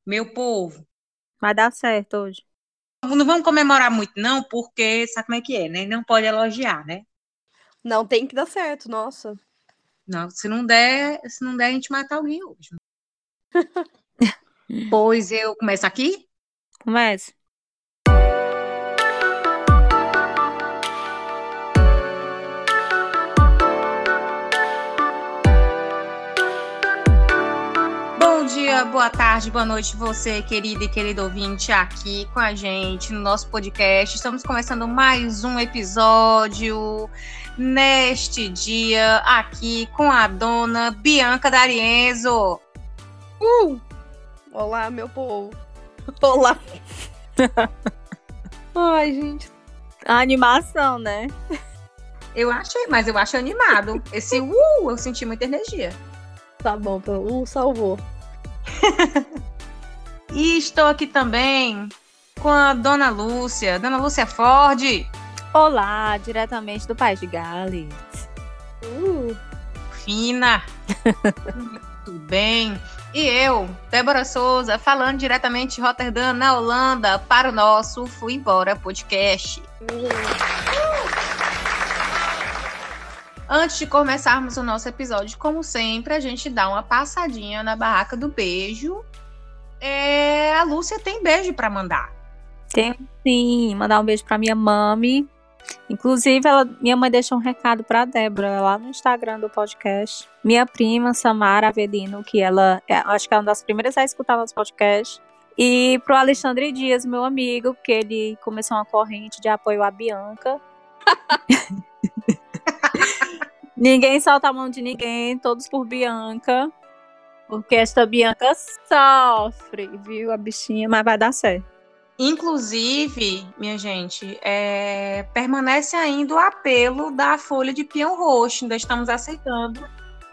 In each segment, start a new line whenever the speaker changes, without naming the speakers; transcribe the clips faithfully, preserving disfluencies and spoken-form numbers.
Meu povo,
Vai dar certo hoje.
não vamos comemorar muito, não, porque sabe como é que é, né? Não pode elogiar, né?
Não, tem que dar certo, nossa.
Não, se não der, se não der, a gente mata alguém hoje. Pois eu começo aqui?
Comece.
Bom dia, boa tarde, boa noite, você, querida e querido ouvinte, aqui com a gente no nosso podcast. Estamos começando mais um episódio neste dia aqui com a dona Bianca D'Arienzo.
Uh! Olá, meu povo. Olá. Ai, gente.
A animação, né?
Eu achei, mas eu acho animado. Esse uh, eu senti muita energia.
Tá bom, então, uh, salvou.
E estou aqui também com a dona Lúcia, dona Lúcia Ford.
Olá, diretamente do País de Gales.
Uh!
Fina. Tudo bem? E eu, Débora Souza, falando diretamente de Rotterdam, na Holanda, para o nosso Fui Embora podcast. Antes de começarmos o nosso episódio, como sempre, a gente dá uma passadinha na barraca do beijo. É, a Lúcia tem beijo para mandar.
Tenho sim, mandar um beijo pra minha mami. Inclusive, ela, minha mãe deixou um recado pra Débora lá no Instagram do podcast. Minha prima, Samara Avelino, que ela, é, acho que é uma das primeiras a escutar nosso podcast. E pro Alexandre Dias, meu amigo, porque ele começou uma corrente de apoio à Bianca. Ninguém solta a mão de ninguém, todos por Bianca. Porque esta Bianca sofre, viu, a bichinha, mas vai dar certo.
Inclusive, minha gente, é, permanece ainda o apelo da folha de peão roxo. Ainda estamos aceitando.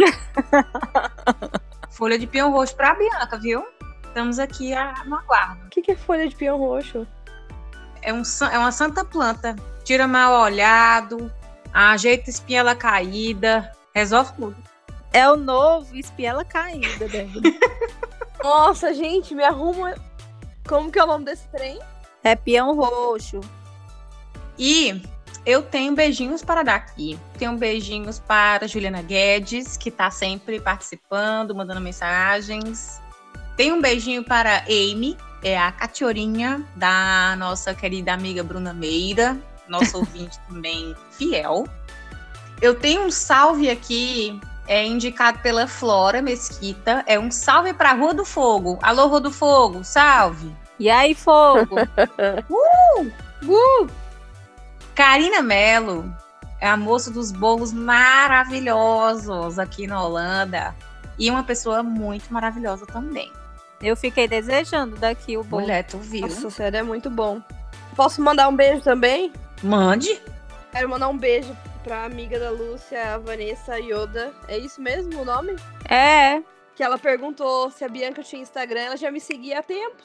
Folha de peão roxo para a Bianca, viu? Estamos aqui a, no aguardo.
O que, que é folha de peão roxo?
É, um, é uma santa planta. Tira mal olhado, ajeita espinhela caída, resolve tudo.
É o novo espiela caída, Débora.
Nossa, gente, me arruma. Como que é o nome desse trem?
É peão roxo.
E eu tenho beijinhos para dar aqui. Tenho beijinhos para Juliana Guedes, que está sempre participando, mandando mensagens. Tenho um beijinho para Amy, é a cachorrinha da nossa querida amiga Bruna Meira, nossa ouvinte também fiel. Eu tenho um salve aqui, é indicado pela Flora Mesquita. É um salve para Rua do Fogo. Alô, Rua do Fogo, salve!
E aí, fogo?
uh! Uh! Karina Mello é a moça dos bolos maravilhosos aqui na Holanda. E uma pessoa muito maravilhosa também.
Eu fiquei desejando daqui o bolo.
Mulher, tu viu?
Nossa, sério, é muito bom. Posso mandar um beijo também?
Mande.
Quero mandar um beijo pra amiga da Lúcia, a Vanessa Yoda. É isso mesmo o nome?
É.
Que ela perguntou se a Bianca tinha Instagram. Ela já me seguia há tempos.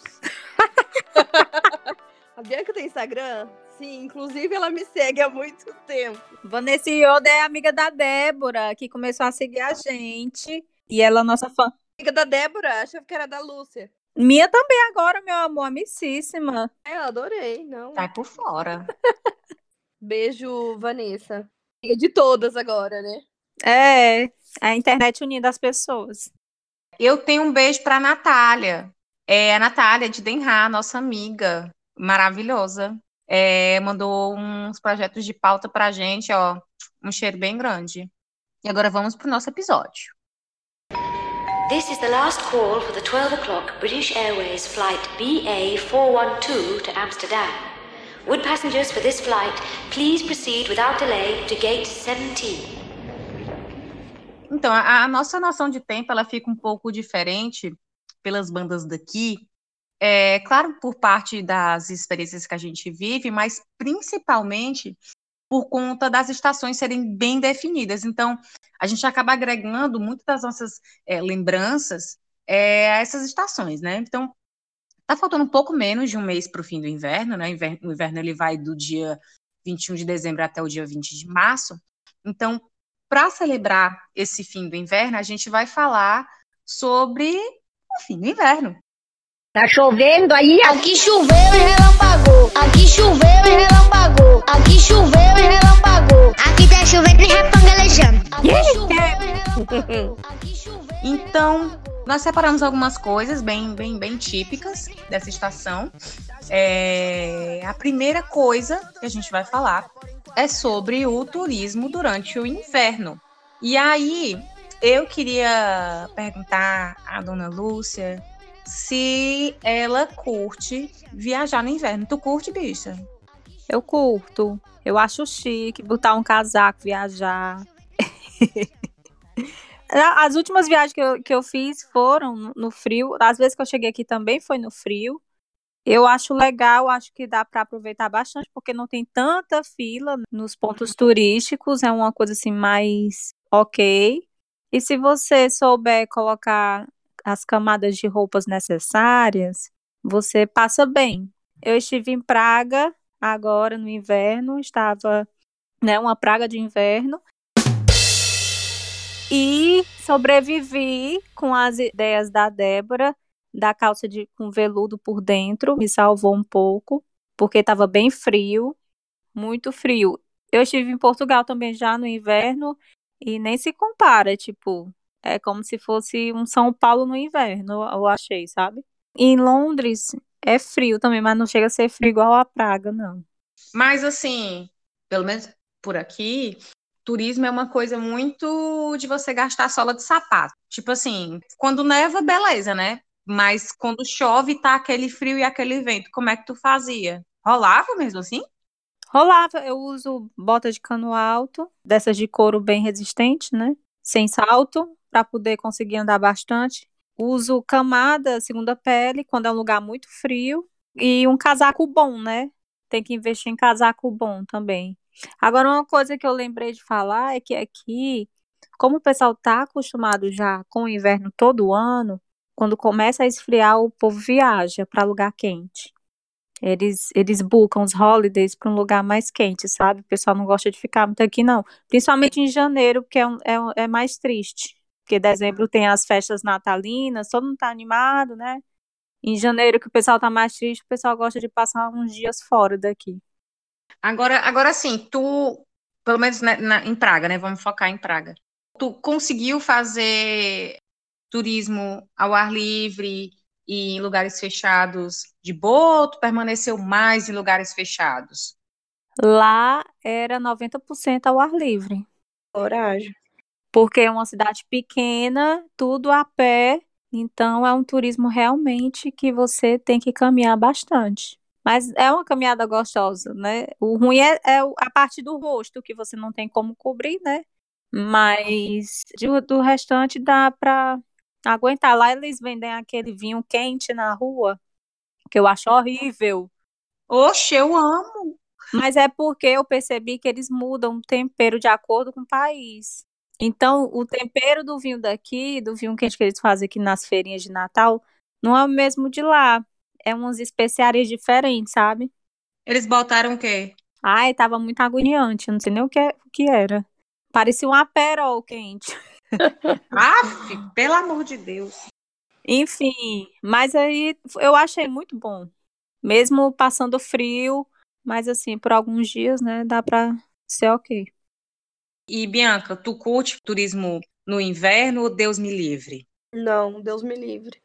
A Bianca tem Instagram? Sim, inclusive ela me segue há muito tempo.
Vanessa Yoda é amiga da Débora, que começou a seguir a gente. E ela é nossa fã.
Amiga da Débora, achava que era da Lúcia.
Minha também agora, meu amor, amicíssima.
É, eu adorei, não.
Sai por fora.
Beijo, Vanessa. Amiga de todas agora, né?
É, a internet unindo as pessoas.
Eu tenho um beijo para a Natália. É a Natália de Den Haag, nossa amiga maravilhosa. É, mandou uns projetos de pauta pra gente, ó. Um cheiro bem grande. E agora vamos pro nosso episódio.
This is the last call for the twelve o'clock British Airways flight B A four one two to Amsterdam. Would passengers for this flight please proceed without delay to gate seventeen?
Então, a, a nossa noção de tempo, ela fica um pouco diferente pelas bandas daqui. É, claro, por parte das experiências que a gente vive, mas principalmente por conta das estações serem bem definidas. Então, a gente acaba agregando muitas das nossas é, lembranças é, a essas estações, né? Então, tá faltando um pouco menos de um mês para o fim do inverno, né? O inverno, o inverno ele vai do dia vinte e um de dezembro até o dia vinte de março. Então, para celebrar esse fim do inverno, a gente vai falar sobre o fim do inverno.
Tá chovendo aí?
Aqui choveu e relampagou. Aqui choveu e relampagou. Aqui choveu e relampagou.
Aqui tá chovendo e repangalejando.
Aqui choveu e relampagou. Aqui choveu.
Então, nós separamos algumas coisas bem, bem, bem típicas dessa estação. É, a primeira coisa que a gente vai falar é sobre o turismo durante o inverno. E aí, eu queria perguntar à dona Lúcia se ela curte viajar no inverno. Tu curte, bicha?
Eu curto. Eu acho chique botar um casaco, viajar. As últimas viagens que eu, que eu fiz foram no frio. Às vezes que eu cheguei aqui também foi no frio. Eu acho legal, acho que dá para aproveitar bastante, porque não tem tanta fila nos pontos turísticos. É uma coisa assim mais ok. E se você souber colocar as camadas de roupas necessárias, você passa bem. Eu estive em Praga agora no inverno, estava, né, uma praga de inverno. E sobrevivi com as ideias da Débora, da calça de, com veludo por dentro, me salvou um pouco, porque estava bem frio, muito frio. Eu estive em Portugal também já no inverno e nem se compara, tipo, é como se fosse um São Paulo no inverno, eu achei, sabe? E em Londres é frio também, mas não chega a ser frio igual a Praga, não.
Mas assim, pelo menos por aqui, turismo é uma coisa muito de você gastar sola de sapato. Tipo assim, quando neva, beleza, né? Mas quando chove, tá aquele frio e aquele vento, como é que tu fazia? Rolava mesmo assim?
Rolava, eu uso bota de cano alto, dessas de couro bem resistente, né? Sem salto, para poder conseguir andar bastante. Uso camada, segunda pele, quando é um lugar muito frio. E um casaco bom, né? Tem que investir em casaco bom também. Agora, uma coisa que eu lembrei de falar é que aqui, como o pessoal tá acostumado já com o inverno todo ano, quando começa a esfriar, o povo viaja para lugar quente. Eles, eles buscam os holidays para um lugar mais quente, sabe? O pessoal não gosta de ficar muito aqui, não. Principalmente em janeiro, porque é, um- é, um- é mais triste. Porque dezembro tem as festas natalinas, todo mundo tá animado, né? Em janeiro, que o pessoal tá mais triste, o pessoal gosta de passar uns dias fora daqui.
Agora, agora sim, tu, pelo menos na- na- em Praga, né? Vamos focar em Praga. Tu conseguiu fazer turismo ao ar livre e em lugares fechados de boa, ou tu permaneceu mais em lugares fechados?
Lá era noventa por cento ao ar livre.
Coragem.
Porque é uma cidade pequena, tudo a pé, então é um turismo realmente que você tem que caminhar bastante. Mas é uma caminhada gostosa, né? O ruim é, é o- a parte do rosto, que você não tem como cobrir, né? Mas do, do restante dá pra aguentar. Lá eles vendem aquele vinho quente na rua, que eu acho horrível.
Oxe, eu amo!
Mas é porque eu percebi que eles mudam o tempero de acordo com o país. Então, o tempero do vinho daqui, do vinho quente que eles fazem aqui nas feirinhas de Natal, não é o mesmo de lá. É umas especiarias diferentes, sabe?
Eles botaram o quê?
Ai, tava muito agoniante, eu não sei nem o que, o que era. Parecia um aperol quente.
Aff, pelo amor de Deus.
Enfim, mas aí eu achei muito bom. Mesmo passando frio, mas assim, por alguns dias, né, dá pra ser ok.
E Bianca, tu curte turismo no inverno ou Deus me livre?
Não, Deus me livre.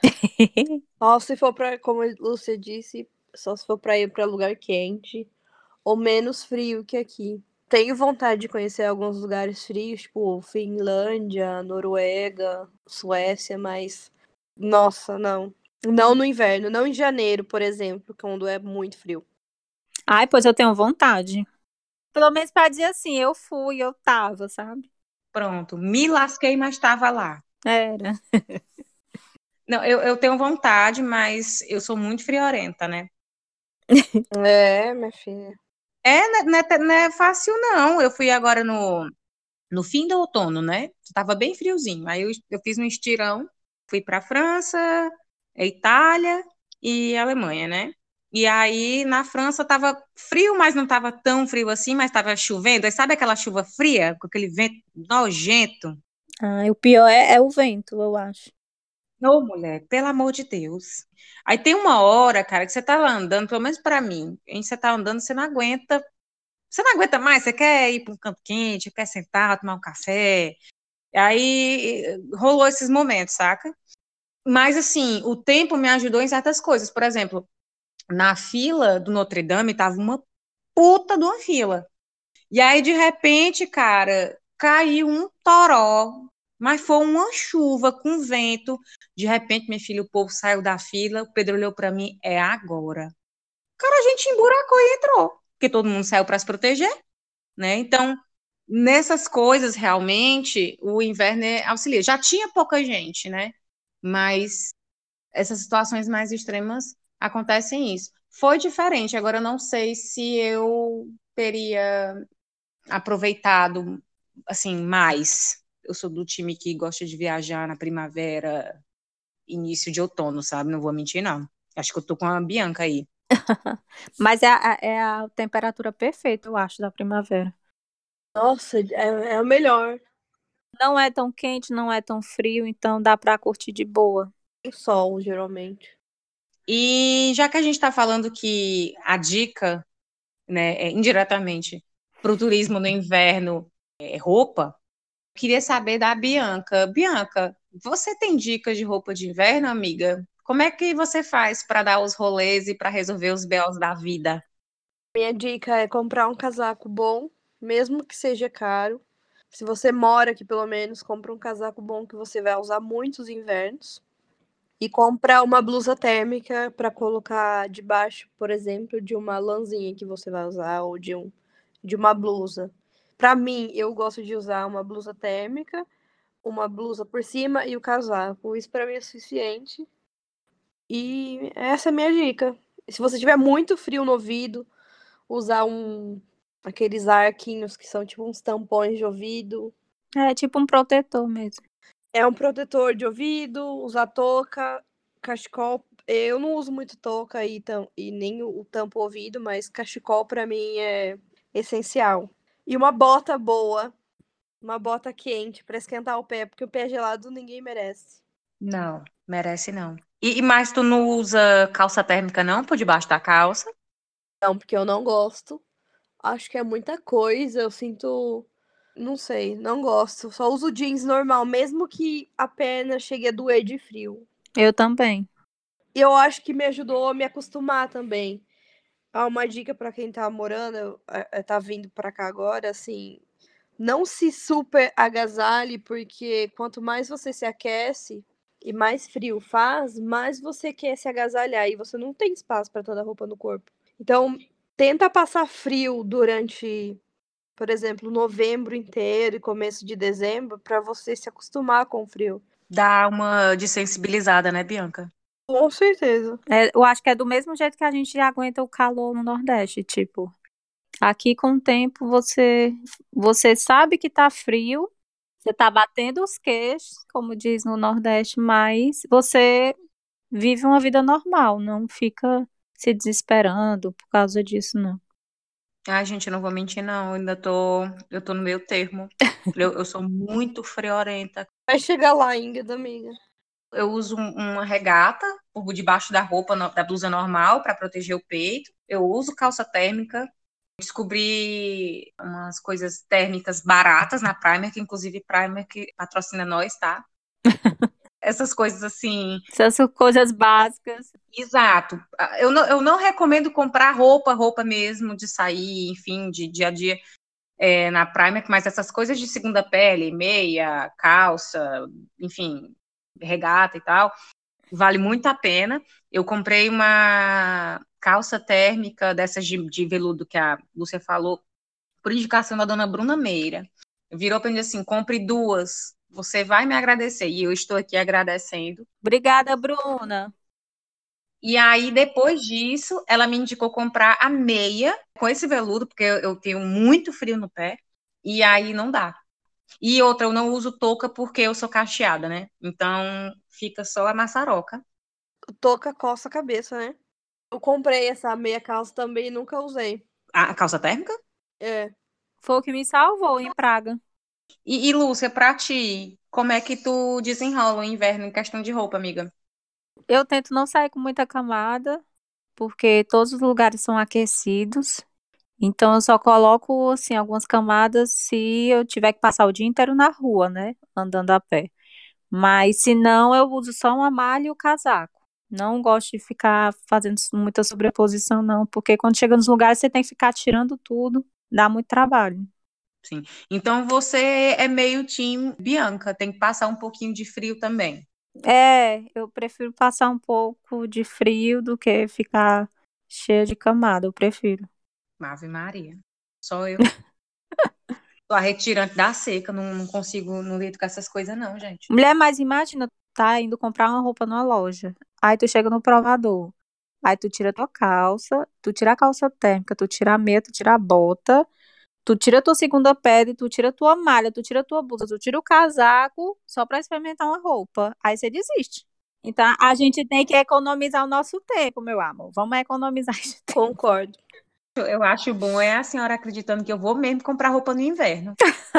Só se for pra, como a Lúcia disse, só se for pra ir pra lugar quente ou menos frio que aqui. Tenho vontade de conhecer alguns lugares frios, tipo Finlândia, Noruega, Suécia, mas nossa, não. Não no inverno, não em janeiro, por exemplo, quando é muito frio.
Ai, pois eu tenho vontade. Pelo menos pra dizer assim, eu fui, eu tava, sabe?
Pronto, me lasquei, mas estava lá.
Era.
Não, eu, eu tenho vontade, mas eu sou muito friorenta, né?
É, minha filha.
É, não é, não é- não é fácil, não. Eu fui agora no, no fim do outono, né? Tava bem friozinho. Aí eu, eu fiz um estirão, fui para França, Itália e Alemanha, né? E aí na França tava frio, mas não tava tão frio assim, mas tava chovendo. Aí sabe aquela chuva fria, com aquele vento nojento?
Ah, o pior é, é o vento, eu acho.
Ô, mulher, pelo amor de Deus. Aí tem uma hora, cara, que você tá lá andando, pelo menos pra mim, em você tá andando, você não aguenta, você não aguenta mais, você quer ir pra um canto quente, quer sentar, tomar um café. Aí eh, rolou esses momentos, saca? Mas assim, o tempo me ajudou em certas coisas. Por exemplo, na fila do Notre Dame tava uma puta de uma fila. E aí, de repente, cara, caiu um toró, mas foi uma chuva com vento. De repente, minha filha, o povo saiu da fila, o Pedro olhou pra mim, é agora. Cara, a gente emburacou e entrou, porque todo mundo saiu para se proteger, né? Então, nessas coisas, realmente, o inverno é auxilia. Já tinha pouca gente, né? Mas essas situações mais extremas acontecem isso. Foi diferente, agora eu não sei se eu teria aproveitado assim mais. Eu sou do time que gosta de viajar na primavera, início de outono, sabe? Não vou mentir, não. Acho que eu tô com a Bianca aí.
Mas é a, é a temperatura perfeita, eu acho, da primavera.
Nossa, é, é o melhor.
Não é tão quente, não é tão frio, então dá pra curtir de boa.
O sol, geralmente.
E já que a gente está falando que a dica, né, é, indiretamente, para o turismo no inverno é roupa, eu queria saber da Bianca. Bianca, você tem dicas de roupa de inverno, amiga? Como é que você faz para dar os rolês e para resolver os B Os da vida?
Minha dica é comprar um casaco bom, mesmo que seja caro. Se você mora aqui, pelo menos, compra um casaco bom que você vai usar muitos invernos. E comprar uma blusa térmica para colocar debaixo, por exemplo, de uma lãzinha que você vai usar ou de, um, de uma blusa. Para mim, eu gosto de usar uma blusa térmica, uma blusa por cima e o casaco. Isso para mim é suficiente. E essa é a minha dica. Se você tiver muito frio no ouvido, usar um aqueles arquinhos que são tipo uns tampões de ouvido.
É tipo um protetor mesmo.
É um protetor de ouvido, usar touca, cachecol. Eu não uso muito touca e, tam, e nem o, o tampo ouvido, mas cachecol para mim é essencial. E uma bota boa, uma bota quente para esquentar o pé, porque o pé gelado ninguém merece.
Não, merece não. E, e mais tu não usa calça térmica não por debaixo da calça?
Não, porque eu não gosto. Acho que é muita coisa, eu sinto, não sei, não gosto. Só uso jeans normal, mesmo que a perna chegue a doer de frio.
Eu também.
E eu acho que me ajudou a me acostumar também. Ah, uma dica para quem tá morando, é, tá vindo para cá agora, assim, não se super agasalhe, porque quanto mais você se aquece e mais frio faz, mais você quer se agasalhar e você não tem espaço para toda a roupa no corpo. Então, tenta passar frio durante, por exemplo, novembro inteiro e começo de dezembro, para você se acostumar com o frio.
Dá uma desensibilizada, né, Bianca?
Com certeza.
É, eu acho que é do mesmo jeito que a gente aguenta o calor no Nordeste, tipo, aqui com o tempo você você sabe que tá frio, você tá batendo os queixos, como diz no Nordeste, mas você vive uma vida normal, não fica se desesperando por causa disso, não.
Ai, gente, eu não vou mentir, não. Eu ainda tô, eu tô no meio termo. Eu, eu sou muito friorenta.
Vai chegar lá, Ingrid, amiga.
Eu uso um- uma regata por debaixo da roupa, no- da blusa normal, para proteger o peito. Eu uso calça térmica. Descobri umas coisas térmicas baratas na Primer, que inclusive Primer que patrocina nós, tá? Essas coisas assim.
Essas são coisas básicas.
Exato. Eu não, eu não recomendo comprar roupa, roupa mesmo, de sair, enfim, de dia a dia é, na Primer, mas essas coisas de segunda pele, meia, calça, enfim, regata e tal, vale muito a pena. Eu comprei uma calça térmica dessas de, de veludo que a Lúcia falou, por indicação da dona Bruna Meira. Virou para mim assim, compre duas, você vai me agradecer. E eu estou aqui agradecendo.
Obrigada, Bruna.
E aí, depois disso, ela me indicou comprar a meia com esse veludo, porque eu, eu tenho muito frio no pé, e aí não dá. E outra, eu não uso touca porque eu sou cacheada, né? Então, fica só a maçaroca.
Touca coça a cabeça, né? Eu comprei essa meia calça também e nunca usei.
A calça térmica?
É.
Foi o que me salvou em Praga.
E, e Lúcia, pra ti, como é que tu desenrola o inverno em questão de roupa, amiga?
Eu tento não sair com muita camada, porque todos os lugares são aquecidos. Então eu só coloco assim algumas camadas se eu tiver que passar o dia inteiro na rua, né, andando a pé. Mas se não, eu uso só uma malha e o casaco. Não gosto de ficar fazendo muita sobreposição, não, porque quando chega nos lugares você tem que ficar tirando tudo, dá muito trabalho.
Sim. Então você é meio time Bianca, tem que passar um pouquinho de frio também.
É, eu prefiro passar um pouco de frio do que ficar cheia de camada, eu prefiro.
Ave Maria. Só eu. Tô a retirante da seca, não, não consigo, não lido com essas coisas, não, gente.
Mulher, mas imagina, tu tá indo comprar uma roupa numa loja. Aí tu chega no provador. Aí tu tira tua calça, tu tira a calça térmica, tu tira a meia, tu tira a bota, tu tira a tua segunda pele, tu tira a tua malha, tu tira a tua blusa, tu tira o casaco só pra experimentar uma roupa. Aí você desiste. Então a gente tem que economizar o nosso tempo, meu amor. Vamos economizar esse tempo.
Concordo.
Eu acho bom é a senhora acreditando que eu vou mesmo comprar roupa no inverno.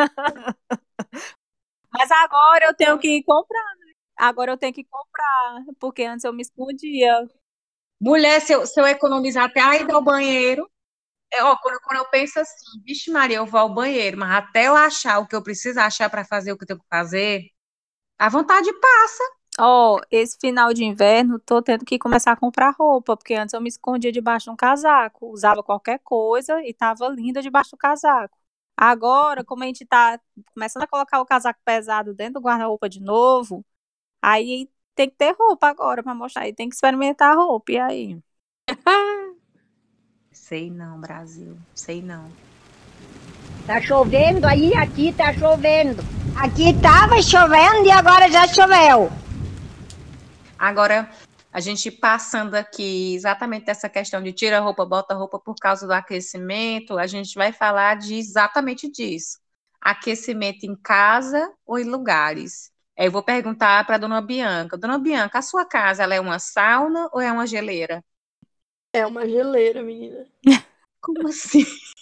Mas agora eu tenho que ir comprar, né? Agora eu tenho que comprar, porque antes eu me escondia.
Mulher, se eu, se eu economizar até a ida ao banheiro, é, ó, quando, quando eu penso assim, vixe Maria, eu vou ao banheiro, mas até eu achar o que eu preciso achar para fazer o que eu tenho que fazer, a vontade passa.
Ó, esse final de inverno, tô tendo que começar a comprar roupa, porque antes eu me escondia debaixo de um casaco, usava qualquer coisa e tava linda debaixo do casaco. Agora, como a gente tá começando a colocar o casaco pesado dentro do guarda-roupa de novo, aí tem que ter roupa agora pra mostrar, aí tem que experimentar a roupa, e aí?
Sei não, Brasil, sei não.
Tá chovendo aí, aqui tá chovendo. Aqui tava chovendo e agora já choveu.
Agora, a gente passando aqui exatamente dessa questão de tira a roupa, bota a roupa por causa do aquecimento, a gente vai falar de exatamente disso. Aquecimento em casa ou em lugares. Aí eu vou perguntar para a dona Bianca. Dona Bianca, a sua casa ela é uma sauna ou é uma geleira?
É uma geleira, menina.
Como assim?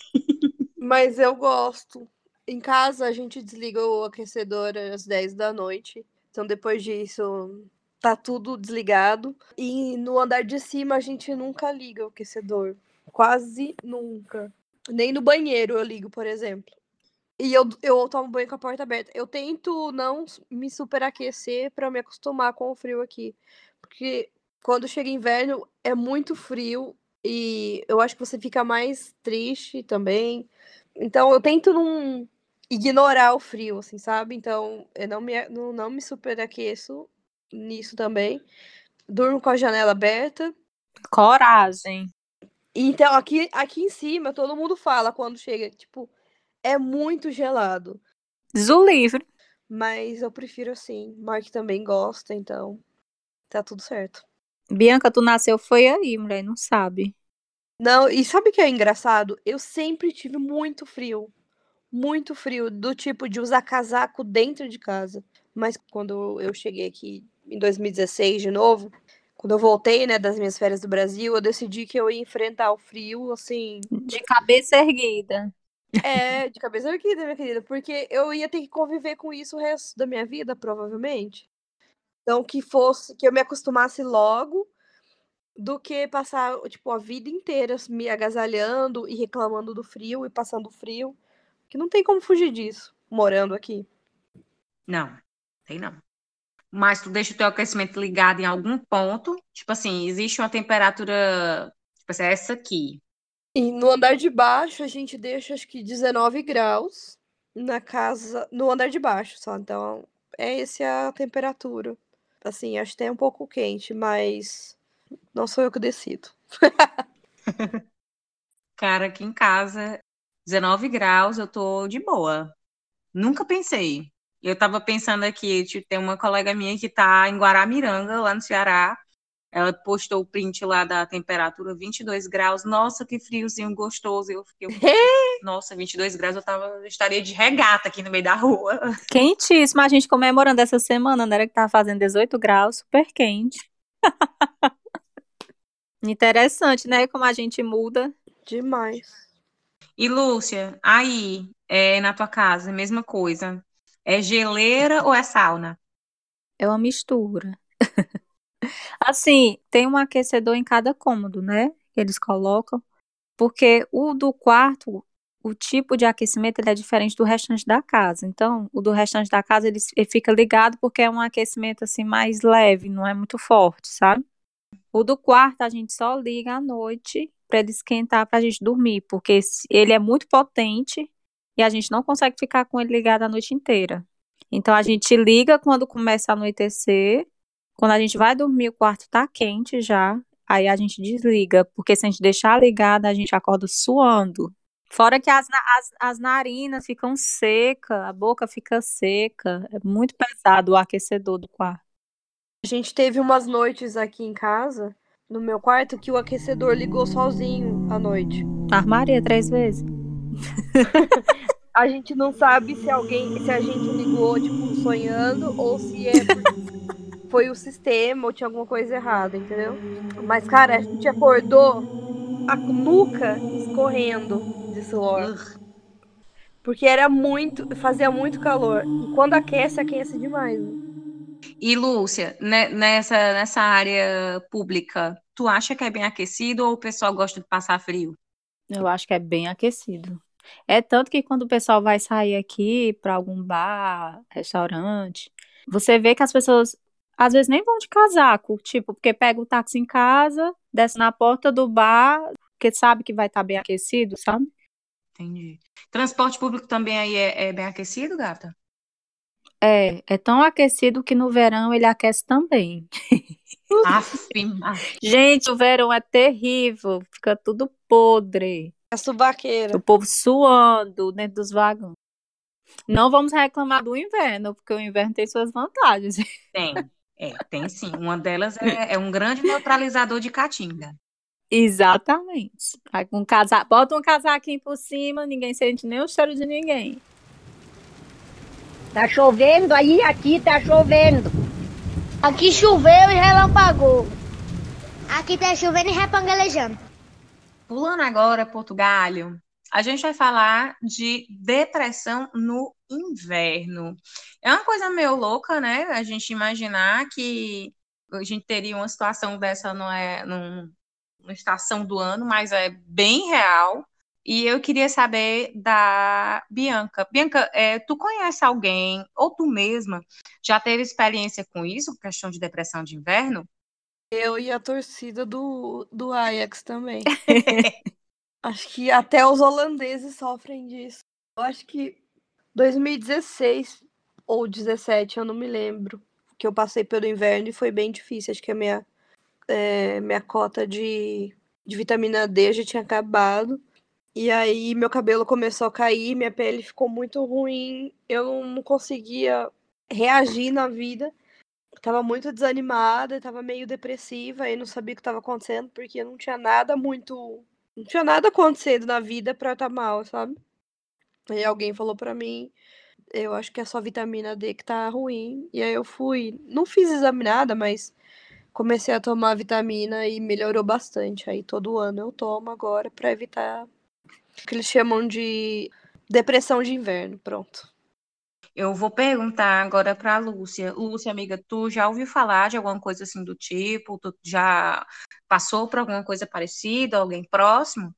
Mas eu gosto. Em casa a gente desliga o aquecedor às dez da noite. Então depois disso tá tudo desligado. E no andar de cima a gente nunca liga o aquecedor. Quase nunca. Nem no banheiro eu ligo, por exemplo. E eu, eu tomo banho com a porta aberta. Eu tento não me superaquecer para me acostumar com o frio aqui. Porque quando chega inverno é muito frio e eu acho que você fica mais triste também. Então eu tento não ignorar o frio, assim, sabe? Então eu não me, não, não me superaqueço nisso também. Durmo com a janela aberta.
Coragem.
Então aqui, aqui em cima todo mundo fala quando chega, tipo, é muito gelado.
Diz o livre.
Mas eu prefiro assim. Mark também gosta, então tá tudo certo.
Bianca, tu nasceu foi aí, mulher, não sabe.
Não, e sabe o que é engraçado? Eu sempre tive muito frio. Muito frio, do tipo de usar casaco dentro de casa. Mas quando eu cheguei aqui em dois mil e dezesseis de novo, quando eu voltei, né, das minhas férias do Brasil, eu decidi que eu ia enfrentar o frio, assim,
De cabeça erguida.
é, de cabeça erguida, minha querida, porque eu ia ter que conviver com isso o resto da minha vida, provavelmente. Então, que fosse, que eu me acostumasse logo, do que passar, tipo, a vida inteira me agasalhando e reclamando do frio e passando frio, que não tem como fugir disso, morando aqui.
Não, tem não. Mas tu deixa o teu aquecimento ligado em algum ponto. Tipo assim, existe uma temperatura, tipo assim, essa aqui.
E no andar de baixo a gente deixa acho que dezenove graus na casa, no andar de baixo só. Então, é essa a temperatura. Assim, acho até um pouco quente, mas não sou eu que decido.
Cara, aqui em casa, dezenove graus, eu tô de boa. Nunca pensei. Eu tava pensando aqui, tipo, tem uma colega minha que tá em Guaramiranga, lá no Ceará. Ela postou o print lá da temperatura, vinte e dois graus. Nossa, que friozinho gostoso. Eu fiquei, nossa, vinte e dois graus, eu tava, eu estaria de regata aqui no meio da rua.
Quentíssimo, a gente comemorando essa semana, né? Era que tava fazendo dezoito graus, super quente. Interessante, né? Como a gente muda.
Demais.
E Lúcia, aí, é, na tua casa, mesma coisa. É geleira ou é sauna?
É uma mistura. Assim, tem um aquecedor em cada cômodo, né? Que eles colocam. Porque o do quarto, o tipo de aquecimento ele é diferente do restante da casa. Então, o do restante da casa ele, ele fica ligado porque é um aquecimento assim mais leve, não é muito forte, sabe? O do quarto a gente só liga à noite para ele esquentar para a gente dormir, porque se- ele é muito potente e a gente não consegue ficar com ele ligado a noite inteira. Então a gente liga quando começa a anoitecer. Quando a gente vai dormir, o quarto tá quente já. Aí a gente desliga, porque se a gente deixar ligado, a gente acorda suando. Fora que as, na- as, as narinas ficam secas, a boca fica seca. É muito pesado o aquecedor do quarto.
A gente teve umas noites aqui em casa, no meu quarto, que o aquecedor ligou sozinho à noite.
Armaria três vezes.
A gente não sabe se alguém, se a gente ligou, tipo, sonhando, ou se é por- foi o sistema ou tinha alguma coisa errada, entendeu? Mas, cara, a gente acordou a nuca escorrendo de suor.
Ugh.
Porque era muito, fazia muito calor. E quando aquece, aquece demais. Né?
E Lúcia, né, nessa, nessa área pública, tu acha que é bem aquecido ou o pessoal gosta de passar frio?
Eu acho que é bem aquecido. É tanto que quando o pessoal vai sair aqui para algum bar, restaurante, você vê que as pessoas às vezes nem vão de casaco, tipo, porque pega o táxi em casa, desce na porta do bar, porque sabe que vai estar bem aquecido, sabe?
Entendi. Transporte público também aí é, é bem aquecido, gata?
É, é tão aquecido que no verão ele aquece também.
Aff, Maria.
Gente, o verão é terrível, fica tudo podre.
A subaqueira.
O povo suando dentro dos vagões. Não vamos reclamar do inverno, porque o inverno tem suas vantagens.
Tem, é, tem sim. Uma delas é, é um grande neutralizador de caatinga.
Exatamente. Vai com um casaco, bota um casaquinho por cima, ninguém sente nem o cheiro de ninguém.
Tá chovendo aí, aqui tá chovendo.
Aqui choveu e relampagou. Aqui tá chovendo e repangalejando.
Pulando agora, Portugalho, a gente vai falar de depressão no inverno. É uma coisa meio louca, né? A gente imaginar que a gente teria uma situação dessa não é num, numa estação do ano, mas é bem real. E eu queria saber da Bianca. Bianca, é, tu conhece alguém, ou tu mesma, já teve experiência com isso, questão de depressão de inverno?
Eu e a torcida do, do Ajax também. Acho que até os holandeses sofrem disso. Eu acho que dois mil e dezesseis ou dezessete, eu não me lembro, que eu passei pelo inverno e foi bem difícil. Acho que a minha, é, minha cota de, de vitamina D já tinha acabado. E aí meu cabelo começou a cair, minha pele ficou muito ruim. Eu não conseguia reagir na vida. Eu tava muito desanimada, tava meio depressiva e não sabia o que estava acontecendo, porque não tinha nada muito. Não tinha nada acontecendo na vida pra eu estar mal, sabe? Aí alguém falou pra mim, eu acho que é só vitamina D que tá ruim. E aí eu fui, não fiz exame nada, mas comecei a tomar vitamina e melhorou bastante. Aí todo ano eu tomo agora pra evitar o que eles chamam de depressão de inverno. Pronto.
Eu vou perguntar agora para a Lúcia. Lúcia, amiga, tu já ouviu falar de alguma coisa assim do tipo? Tu já passou por alguma coisa parecida, alguém próximo?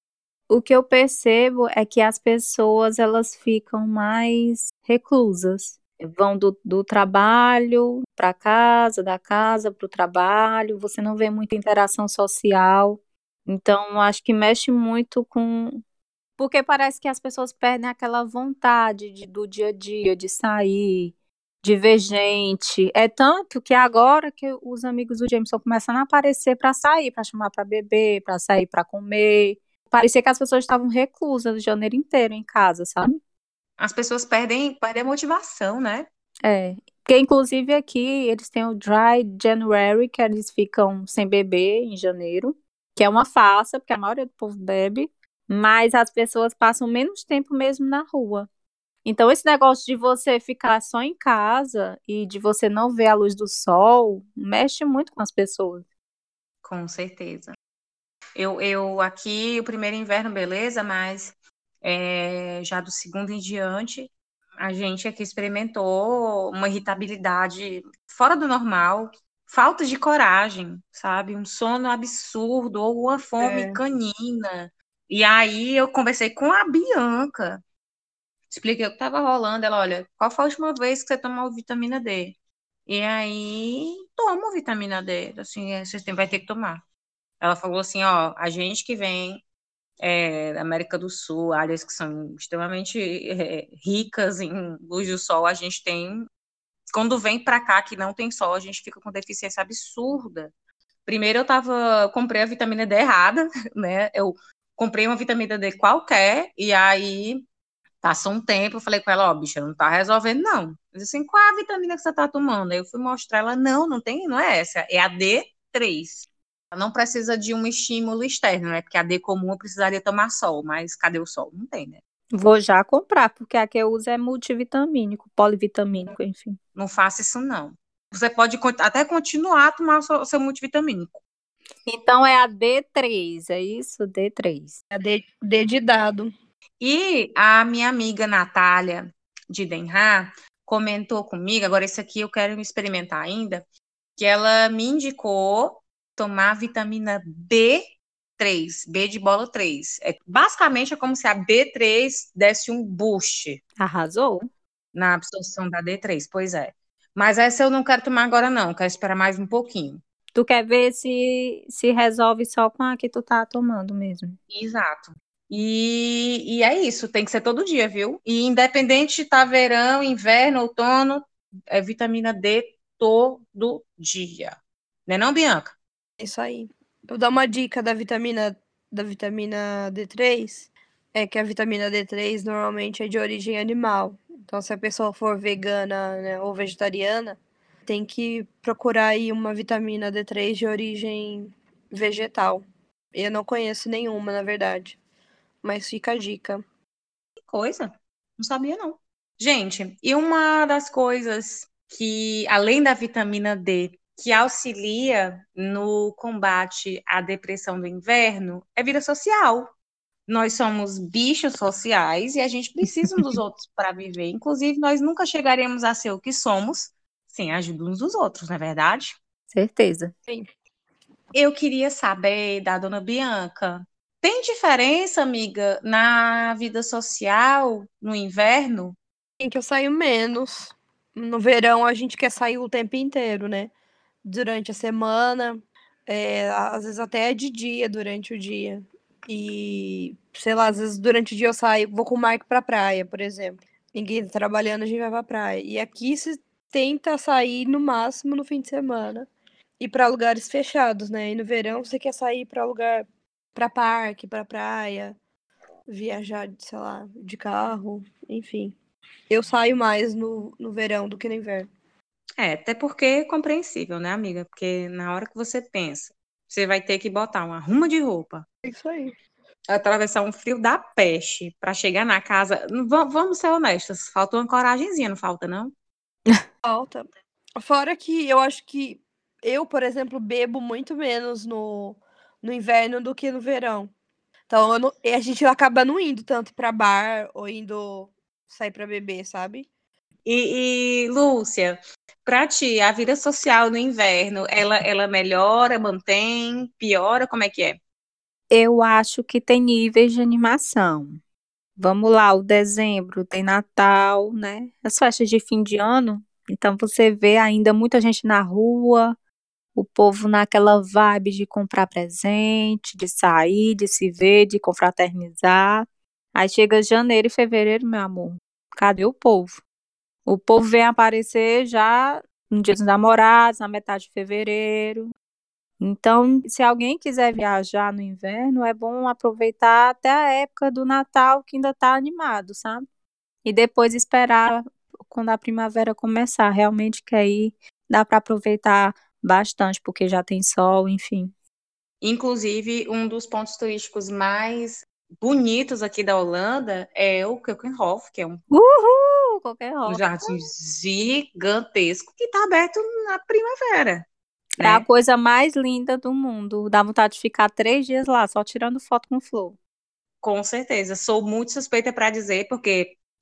O que eu percebo é que as pessoas elas ficam mais reclusas. Vão do, do trabalho para casa, da casa para o trabalho, você não vê muita interação social. Então, acho que mexe muito com. Porque parece que as pessoas perdem aquela vontade de- do dia a dia, de sair, de ver gente. É tanto que agora que os amigos do Jameson começam a aparecer para sair, para chamar para beber, para sair para comer. Parecia que as pessoas estavam reclusas o janeiro inteiro em casa, sabe?
As pessoas perdem, perdem a motivação, né?
É. Porque, inclusive, aqui eles têm o Dry January, que eles ficam sem beber em janeiro, que é uma farsa, porque a maioria do povo bebe, mas as pessoas passam menos tempo mesmo na rua. Então, esse negócio de você ficar só em casa e de você não ver a luz do sol mexe muito com as pessoas.
Com certeza. Eu, eu aqui, o primeiro inverno, beleza, mas é, já do segundo em diante, A gente aqui experimentou uma irritabilidade fora do normal, falta de coragem, sabe? Um sono absurdo ou uma fome
É.
canina. E aí eu conversei com a Bianca, expliquei o que estava rolando. Ela, olha, qual foi a última vez que você tomou vitamina D? E aí, tomo vitamina D, assim, é, você tem- vai ter que tomar. Ela falou assim, ó, a gente que vem é, da América do Sul, áreas que são extremamente é, ricas em luz do sol, a gente tem, quando vem para cá que não tem sol, a gente fica com deficiência absurda. Primeiro eu tava, comprei a vitamina D errada, né? Eu comprei uma vitamina D qualquer e aí passou um tempo, eu falei com ela, ó, bicha, não tá resolvendo não. Eu disse assim, qual é a vitamina que você tá tomando? Aí eu fui mostrar ela, não, não tem, não é essa, é a D três. Ela não precisa de um estímulo externo, né? Porque a D comum eu precisaria tomar sol, mas cadê o sol? Não tem, né?
Vou já comprar, porque a que eu uso é multivitamínico, polivitamínico, enfim.
Não faça isso não. Você pode con- até continuar a tomar o seu, seu multivitamínico.
Então é a D três, é isso? D três.
É D, D de dado.
E a minha amiga Natália, de Denha, comentou comigo, agora esse aqui eu quero experimentar ainda, que ela me indicou tomar vitamina B três, B de bola três. É, basicamente é como se a B três desse um boost
Arrasou?
na absorção da D três, pois é. Mas essa eu não quero tomar agora não, quero esperar mais um pouquinho.
Tu quer ver se se resolve só com a que tu tá tomando mesmo.
Exato. E, e é isso, tem que ser todo dia, viu? E independente de estar verão, inverno, outono, é vitamina D todo dia. Né não, Bianca?
É isso aí. Eu vou dar uma dica da vitamina, da vitamina D três. É que a vitamina D três normalmente é de origem animal. Então, se a pessoa for vegana, né, ou vegetariana, tem que procurar aí uma vitamina D três de origem vegetal. Eu não conheço nenhuma, na verdade. Mas fica a dica.
Que coisa. Não sabia, não. Gente, e uma das coisas que, além da vitamina D, que auxilia no combate à depressão do inverno, é vida social. Nós somos bichos sociais e a gente precisa uns dos outros para viver. Inclusive, nós nunca chegaremos a ser o que somos sem a ajuda uns dos outros, não é verdade?
Certeza.
Sim.
Eu queria saber da dona Bianca, tem diferença, amiga, na vida social no inverno?
Tem que eu saio menos. No verão a gente quer sair o tempo inteiro, né? Durante a semana, é, às vezes até de dia, durante o dia. E, sei lá, às vezes durante o dia eu saio, vou com o Marco pra praia, por exemplo. Ninguém tá trabalhando, a gente vai pra praia. E aqui se tenta sair no máximo no fim de semana. E pra lugares fechados, né? E no verão você quer sair pra lugar, pra parque, pra praia, viajar, sei lá, de carro, enfim. Eu saio mais no, no verão do que no inverno.
É, até porque é compreensível, né, amiga? Porque na hora que você pensa, você vai ter que botar uma arruma de roupa,
É isso aí.
atravessar um frio da peste para chegar na casa. Não va- Vamos ser honestas, falta uma coragenzinha, não falta, não?
Falta. Fora que eu acho que eu, por exemplo, bebo muito menos no, no inverno do que no verão. Então eu não- e a gente acaba não indo tanto pra bar ou indo sair pra beber, sabe?
E, e, Lúcia, para ti, a vida social no inverno, ela, ela melhora, mantém, piora, como é que é?
Eu acho que tem níveis de animação. Vamos lá, o dezembro tem Natal, né? As festas de fim de ano. Então você vê ainda muita gente na rua, o povo naquela vibe de comprar presente, de sair, de se ver, de confraternizar. Aí chega janeiro e fevereiro, meu amor. Cadê o povo? O povo vem aparecer já no Dia dos Namorados, na metade de fevereiro. Então, se alguém quiser viajar no inverno, é bom aproveitar até a época do Natal, que ainda está animado, sabe? E depois esperar quando a primavera começar. Realmente que aí dá para aproveitar bastante, porque já tem sol, enfim.
Inclusive, um dos pontos turísticos mais bonitos aqui da Holanda é o Keukenhof, que é um,
Uhul! Qualquer
um
hora.
jardim gigantesco que está aberto na primavera,
É a
né?
coisa mais linda do mundo. Dá vontade de ficar três dias lá, só tirando foto com flor.
Com certeza. Sou muito suspeita para dizer, porque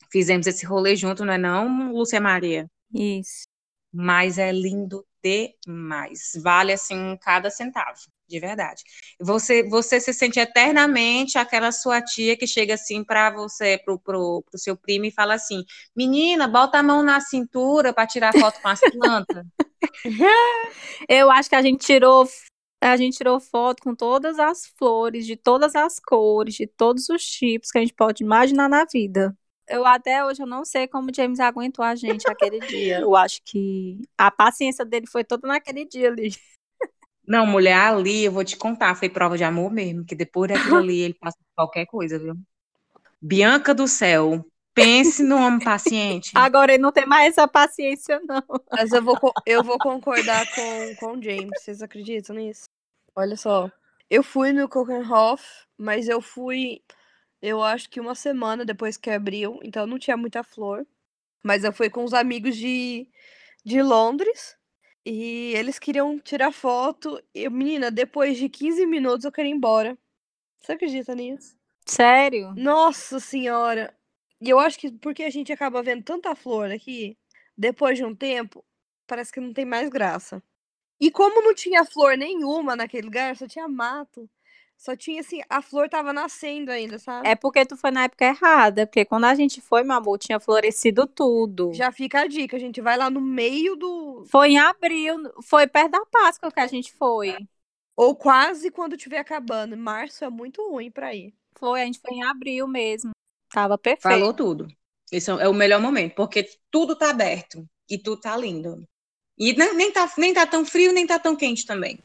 Fizemos esse rolê junto, não é não, Lúcia Maria?
Isso.
Mas é lindo demais. Vale, assim, cada centavo, de verdade. Você, você se sente eternamente aquela sua tia que chega assim para você, pro, pro, pro seu primo e fala assim, menina, bota a mão na cintura para tirar foto com as plantas.
Eu acho que a gente tirou, a gente tirou foto com todas as flores, de todas as cores, de todos os tipos que a gente pode imaginar na vida. Eu até hoje eu não sei como o James aguentou a gente aquele dia. Eu acho que a paciência dele foi toda naquele dia ali.
Não, mulher, ali, eu vou te contar, foi prova de amor mesmo, que depois daquilo ali ele passa por qualquer coisa, viu? Bianca do céu, pense no homem paciente.
Agora ele não tem mais essa paciência, não.
Mas eu vou, co- eu vou concordar com, com o James. Vocês acreditam nisso? Olha só. Eu fui no Kokenhof, mas eu fui, eu acho que uma semana depois que abriu, então não tinha muita flor. Mas eu fui com os amigos de, de Londres e eles queriam tirar foto. E, menina, depois de quinze minutos eu queria ir embora. Você acredita nisso?
Sério?
Nossa senhora! E eu acho que porque a gente acaba vendo tanta flor aqui, depois de um tempo, parece que não tem mais graça. E como não tinha flor nenhuma naquele lugar, só tinha mato. Só tinha assim, a flor tava nascendo ainda, sabe?
É porque tu foi na época errada, porque quando a gente foi, meu amor, tinha florescido tudo.
Já fica a dica, a gente vai lá no meio do.
Foi em abril, foi perto da Páscoa que a gente foi.
Ou quase quando tiver acabando. Março é muito ruim pra ir.
Foi, a gente foi em abril mesmo. Tava perfeito.
Falou tudo. Esse é o melhor momento, porque tudo tá aberto e tudo tá lindo. E nem, nem, tá, nem tá tão frio, nem tá tão quente também.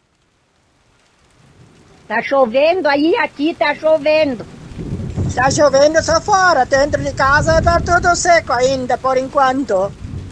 Tá chovendo aí, aqui tá chovendo.
Está chovendo só fora, dentro de casa tá tudo seco ainda, por enquanto.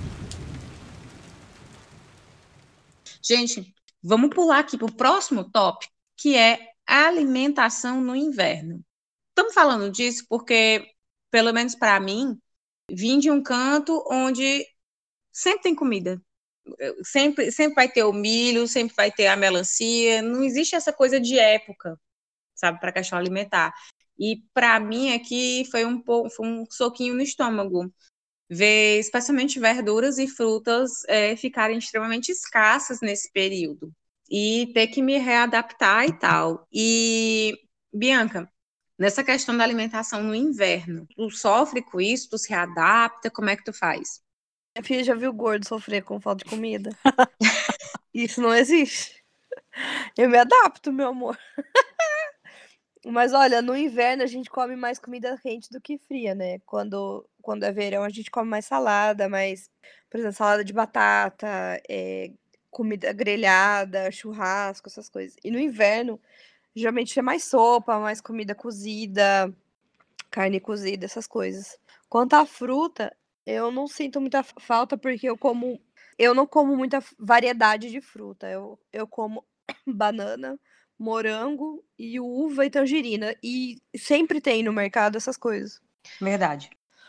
Gente, vamos pular aqui pro próximo tópico, que é a alimentação no inverno. Estamos falando disso porque, pelo menos para mim, vim de um canto onde sempre tem comida. Sempre, sempre vai ter o milho, sempre vai ter a melancia. Não existe essa coisa de época, sabe, para a questão alimentar. E para mim aqui foi um pouco, foi um soquinho no estômago ver especialmente verduras e frutas é, ficarem extremamente escassas nesse período e ter que me readaptar e tal. E Bianca, nessa questão da alimentação no inverno, tu sofre com isso? Tu se readapta? Como é que tu faz?
Minha filha já viu gordo sofrer com falta de comida? Isso não existe. Eu me adapto, meu amor. Mas olha, no inverno a gente come mais comida quente do que fria, né? Quando, quando é verão, a gente come mais salada, mais, por exemplo, salada de batata, é, comida grelhada, churrasco, essas coisas. E no inverno, geralmente é mais sopa, mais comida cozida, carne cozida, essas coisas. Quanto à fruta, eu não sinto muita falta porque eu como. Eu não como muita variedade de fruta. Eu, eu como banana, morango e uva e tangerina. E sempre tem no mercado essas coisas.
Verdade.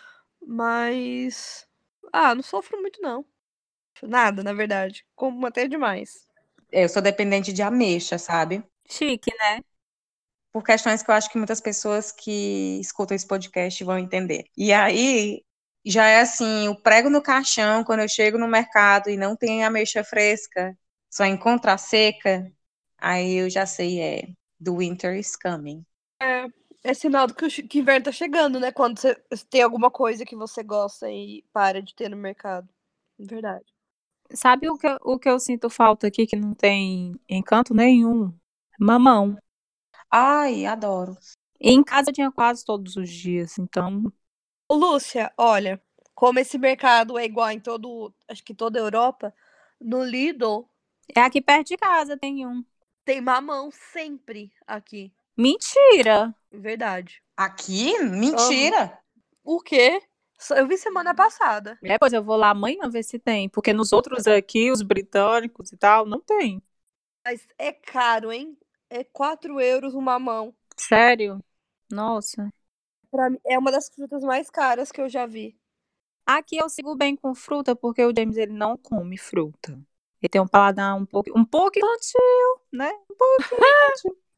Mas. Ah, não sofro muito, não. Nada, na verdade. Como até demais.
Eu sou dependente de ameixa, sabe?
Chique, né?
Por questões que eu acho que muitas pessoas que escutam esse podcast vão entender. E aí, já é assim, o prego no caixão, quando eu chego no mercado e não tem ameixa fresca, só encontra a seca, aí eu já sei, é, the winter is coming.
É, é sinal do que o che- que o inverno tá chegando, né? Quando você tem alguma coisa que você gosta e para de ter no mercado. Verdade.
Sabe o que, eu- o que eu sinto falta aqui que não tem encanto nenhum? Mamão.
Ai, adoro.
E em casa eu tinha quase todos os dias, então.
Ô, Lúcia, olha, como esse mercado é igual em todo, acho que toda a Europa, no Lidl
É aqui perto de casa, tem um.
tem mamão sempre aqui.
Mentira!
Verdade.
Aqui? Mentira!
O quê? Só- Eu vi semana passada.
É, pois eu vou lá amanhã ver se tem, porque nos outros aqui, os britânicos e tal, não tem.
Mas é caro, hein? É quatro euros um mamão.
Sério? Nossa.
Pra mim, é uma das frutas mais caras que eu já vi.
Aqui eu sigo bem com fruta, porque o James ele não come fruta. Ele tem um paladar um pouco, um pouco infantil, né? Um pouquinho infantil.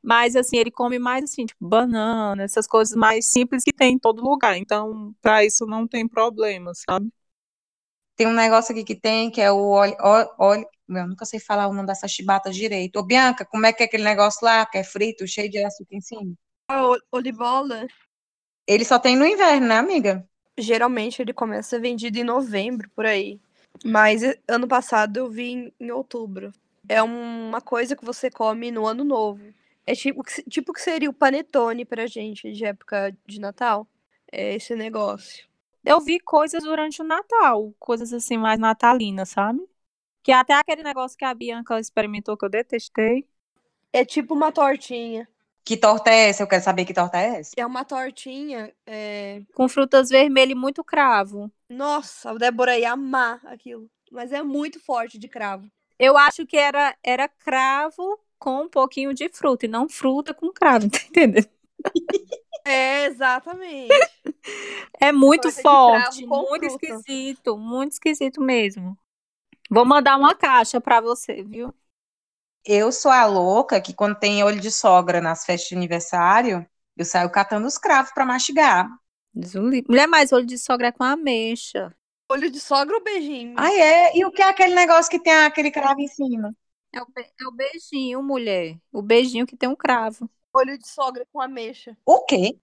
Mas, assim, ele come mais, assim, tipo, banana, essas coisas mais simples que tem em todo lugar. Então, pra isso não tem problema, sabe?
Tem um negócio aqui que tem, que é o óleo, óleo, óleo- eu nunca sei falar o nome dessa chibata direito. Ô, Bianca, como é que é aquele negócio lá, que é frito, cheio de açúcar em cima?
A o- olibola,
Ele só tem no inverno, né, amiga?
geralmente ele começa a ser vendido em novembro, por aí. Mas eh, ano passado eu vi em, em outubro. É uma coisa que você come no ano novo. É tipo, que se- tipo que seria o panetone pra gente de época de Natal. É esse negócio.
Eu vi coisas durante o Natal, coisas assim mais natalinas, sabe? Que até aquele negócio que a Bianca experimentou que eu detestei.
É tipo uma tortinha.
Que torta é essa? Eu quero saber que torta é essa.
É uma tortinha. é,
Com frutas vermelhas e muito cravo.
Nossa, a Débora ia amar aquilo. Mas é muito forte de cravo.
Eu acho que era, era cravo com um pouquinho de fruta, e não fruta com cravo, tá entendendo?
É, exatamente.
É muito
Torta de cravo
forte,
com
muito
fruta.
esquisito, muito esquisito mesmo. Vou mandar uma caixa pra você, viu?
Eu sou a louca que quando tem olho de sogra nas festas de aniversário, eu saio catando os cravos pra mastigar.
Diz o livro. Mulher, mais olho de sogra é com ameixa.
Olho de sogra ou beijinho?
Ah, é? E o que é aquele negócio que tem aquele cravo em cima?
É o, be- é o beijinho, mulher. O beijinho que tem um cravo.
Olho de sogra com ameixa.
O quê?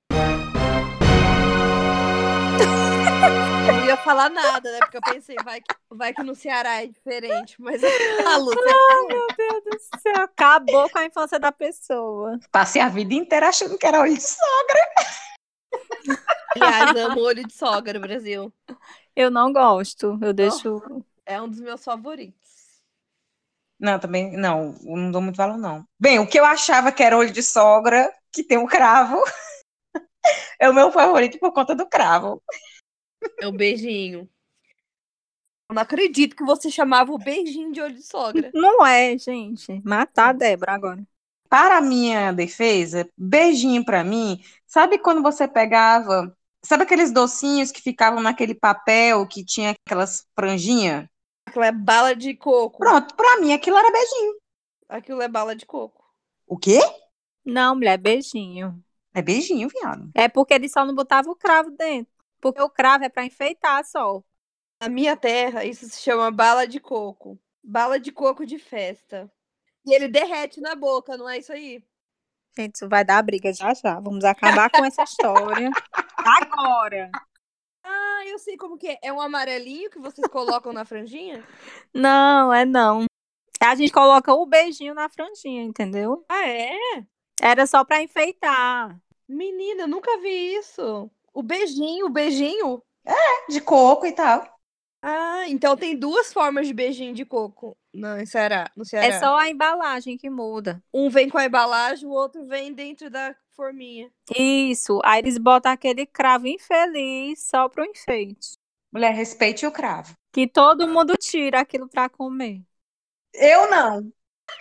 Eu não ia falar nada, né? Porque eu pensei, vai que, vai que no Ceará é diferente. Mas a Lúcia falou.
Meu Deus do céu, acabou com a infância da pessoa.
Passei a vida inteira achando que era olho de sogra.
Aliás, amo olho de sogra, Brasil.
Eu não gosto, eu deixo.
É um dos meus favoritos.
Não, também, não, eu não dou muito valor, não. Bem, o que eu achava que era olho de sogra, que tem um cravo, é o meu favorito por conta do cravo.
É o beijinho. Eu não acredito que você chamava o beijinho de olho de sogra.
Não é, gente. Matar a Débora agora.
Para a minha defesa, beijinho pra mim, sabe quando você pegava, sabe aqueles docinhos que ficavam naquele papel que tinha aquelas franjinhas?
Aquilo é bala de coco.
Pronto, pra mim aquilo era beijinho.
Aquilo é bala de coco.
O quê?
Não, mulher, beijinho.
É beijinho, viado.
É porque ele só não botava o cravo dentro. Porque o cravo é pra enfeitar só.
Na minha terra, isso se chama bala de coco. Bala de coco de festa. E ele derrete na boca, não é isso aí?
Gente, isso vai dar briga já já. Vamos acabar com essa história. Agora.
Ah, eu sei como que é. É um amarelinho que vocês colocam na franjinha?
Não, é não. A gente coloca o beijinho na franjinha, entendeu?
Ah, é?
Era só pra enfeitar.
Menina, eu nunca vi isso. O beijinho, o beijinho?
De coco e tal.
Ah, então tem duas formas de beijinho de coco no Ceará. No Ceará.
É só a embalagem que muda.
Um vem com a embalagem, o outro vem dentro da forminha.
Isso. Aí eles botam aquele cravo infeliz só pro enfeite.
Mulher, respeite o cravo.
Que todo mundo tira aquilo pra comer.
Eu não.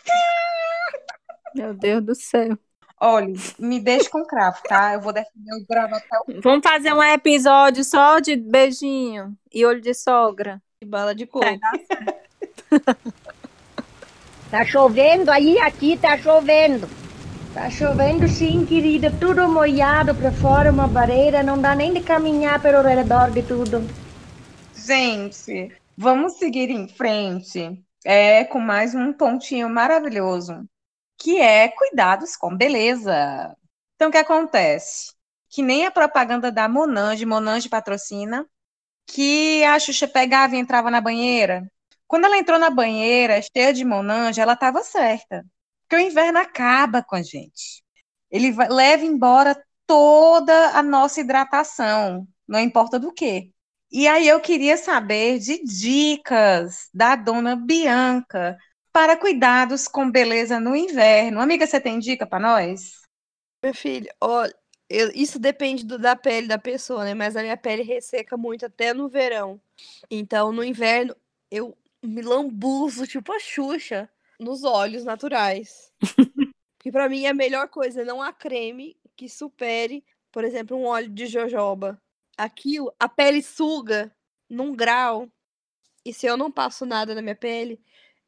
Meu Deus do céu.
Olha, me deixe com cravo, tá? Eu vou defender o cravo até o...
Vamos fazer um episódio só de beijinho e olho de sogra.
E bala de coco.
Tá chovendo aí, aqui tá chovendo. Tá chovendo sim, querida, tudo molhado pra fora, uma barreira, não dá nem de caminhar pelo redor de tudo.
Gente, vamos seguir em frente é, com mais um pontinho maravilhoso, que é cuidados com beleza. Então, o que acontece? Que nem a propaganda da Monange, Monange patrocina, que a Xuxa pegava e entrava na banheira. Quando ela entrou na banheira, cheia de Monange, ela estava certa. Porque o inverno acaba com a gente. Ele vai, leva embora toda a nossa hidratação, não importa do quê. E aí eu queria saber de dicas da dona Bianca para cuidados com beleza no inverno. Amiga, você tem dica para nós?
Minha filha, olha, eu- isso depende do- da pele da pessoa, né? Mas a minha pele resseca muito até no verão. Então, no inverno, eu me lambuzo, tipo a Xuxa, nos óleos naturais. Que pra mim é a melhor coisa. Não há creme que supere, por exemplo, um óleo de jojoba. Aquilo, a pele suga num grau. E se eu não passo nada na minha pele,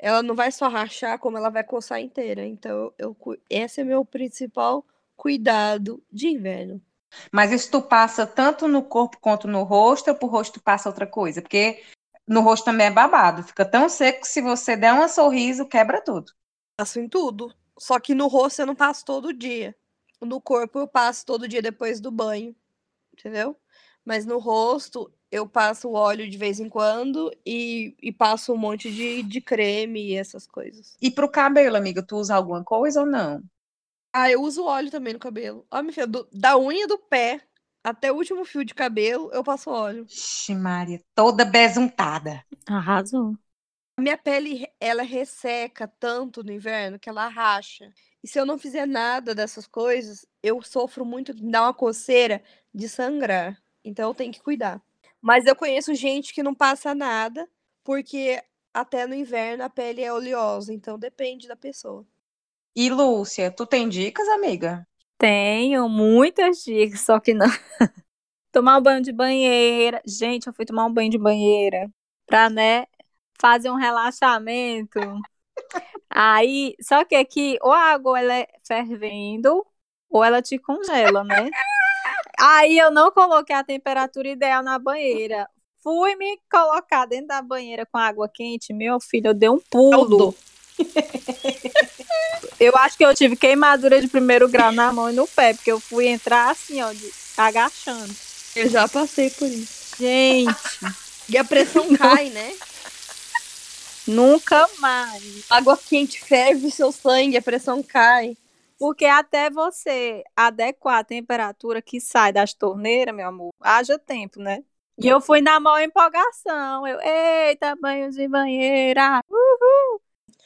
ela não vai só rachar, como ela vai coçar inteira. Então, eu, esse é meu principal cuidado de inverno.
Mas isso tu passa tanto no corpo quanto no rosto, ou pro rosto tu passa outra coisa? Porque no rosto também é babado. Fica tão seco que se você der um sorriso, quebra tudo.
Passo em tudo. Só que no rosto eu não passo todo dia. No corpo eu passo todo dia depois do banho. Entendeu? Mas no rosto eu passo o óleo de vez em quando e, e passo um monte de, de creme e essas coisas.
E pro cabelo, amiga, tu usa alguma coisa ou não?
Ah, eu uso óleo também no cabelo. Ó, minha filha, do, da unha do pé até o último fio de cabelo, eu passo óleo.
Ixi, Maria, toda besuntada.
Arrasou.
A minha pele, ela resseca tanto no inverno que ela racha. E se eu não fizer nada dessas coisas, eu sofro muito, me dá uma coceira de sangrar. Então eu tenho que cuidar. Mas eu conheço gente que não passa nada, porque até no inverno a pele é oleosa, então depende da pessoa.
E Lúcia, tu tem dicas, amiga?
Tenho muitas dicas, só que não. Tomar um banho de banheira. Gente, eu fui tomar um banho de banheira pra, né, fazer um relaxamento. Aí, só que aqui, ou a água ela é fervendo, ou ela te congela, né? Aí eu não coloquei a temperatura ideal na banheira. Fui me colocar dentro da banheira com água quente, meu filho, eu dei um pulo. Eu acho que eu tive queimadura de primeiro grau na mão e no pé, porque eu fui entrar assim, ó, de, agachando.
Eu já passei por isso.
Gente.
E a pressão cai, né?
Nunca mais.
Água quente ferve seu sangue, a pressão cai.
Porque até você adequar a temperatura que sai das torneiras, meu amor, haja tempo, né? E eu fui na maior empolgação. Eu, eita, banho de banheira. Uhul!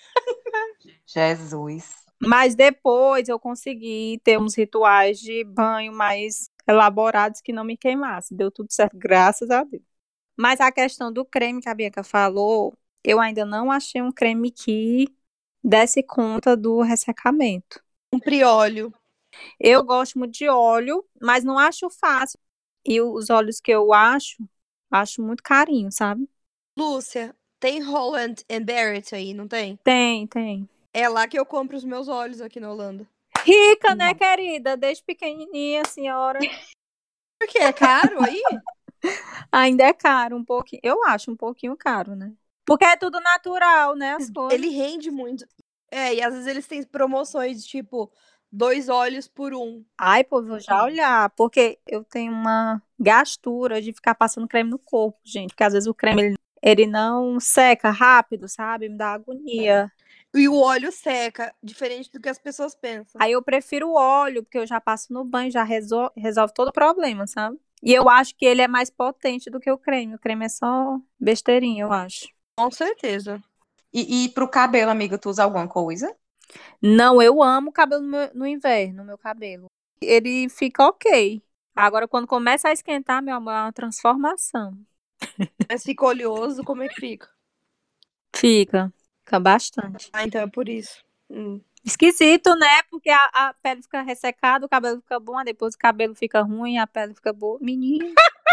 Jesus.
Mas depois eu consegui ter uns rituais de banho mais elaborados que não me queimassem. Deu tudo certo, graças a Deus. Mas a questão do creme que a Bianca falou, eu ainda não achei um creme que desse conta do ressecamento.
Um prióleo.
Eu gosto muito de óleo, mas não acho fácil. E os óleos que eu acho, acho muito carinho, sabe?
Lúcia, tem Holland and Barrett aí, não tem?
Tem, tem.
É lá que eu compro os meus óleos aqui na Holanda.
Rica, né, querida? Desde pequenininha, a senhora.
Por quê? É caro aí?
Ainda é caro um pouquinho. Eu acho um pouquinho caro, né? Porque é tudo natural, né, as coisas.
Ele rende muito. É, e às vezes eles têm promoções, tipo, dois óleos por um.
Ai, pô, vou já olhar, porque eu tenho uma gastura de ficar passando creme no corpo, gente, porque às vezes o creme, ele, ele não seca rápido, sabe? Me dá agonia.
E o óleo seca, diferente do que as pessoas pensam.
Aí eu prefiro o óleo, porque eu já passo no banho, já resol- resolve todo o problema, sabe? E eu acho que ele é mais potente do que o creme. O creme é só besteirinha, eu acho.
Com certeza.
E, e pro cabelo, amiga, tu usa alguma coisa?
Não, eu amo o cabelo no, meu- no inverno, meu cabelo. Ele fica ok. Agora, quando começa a esquentar, meu amor, é uma transformação.
Mas fica oleoso, como é que fica?
Fica, fica bastante.
Ah, então é por isso. Hum.
Esquisito, né? Porque a, a pele fica ressecada, o cabelo fica bom, aí depois o cabelo fica ruim, a pele fica boa. Menino.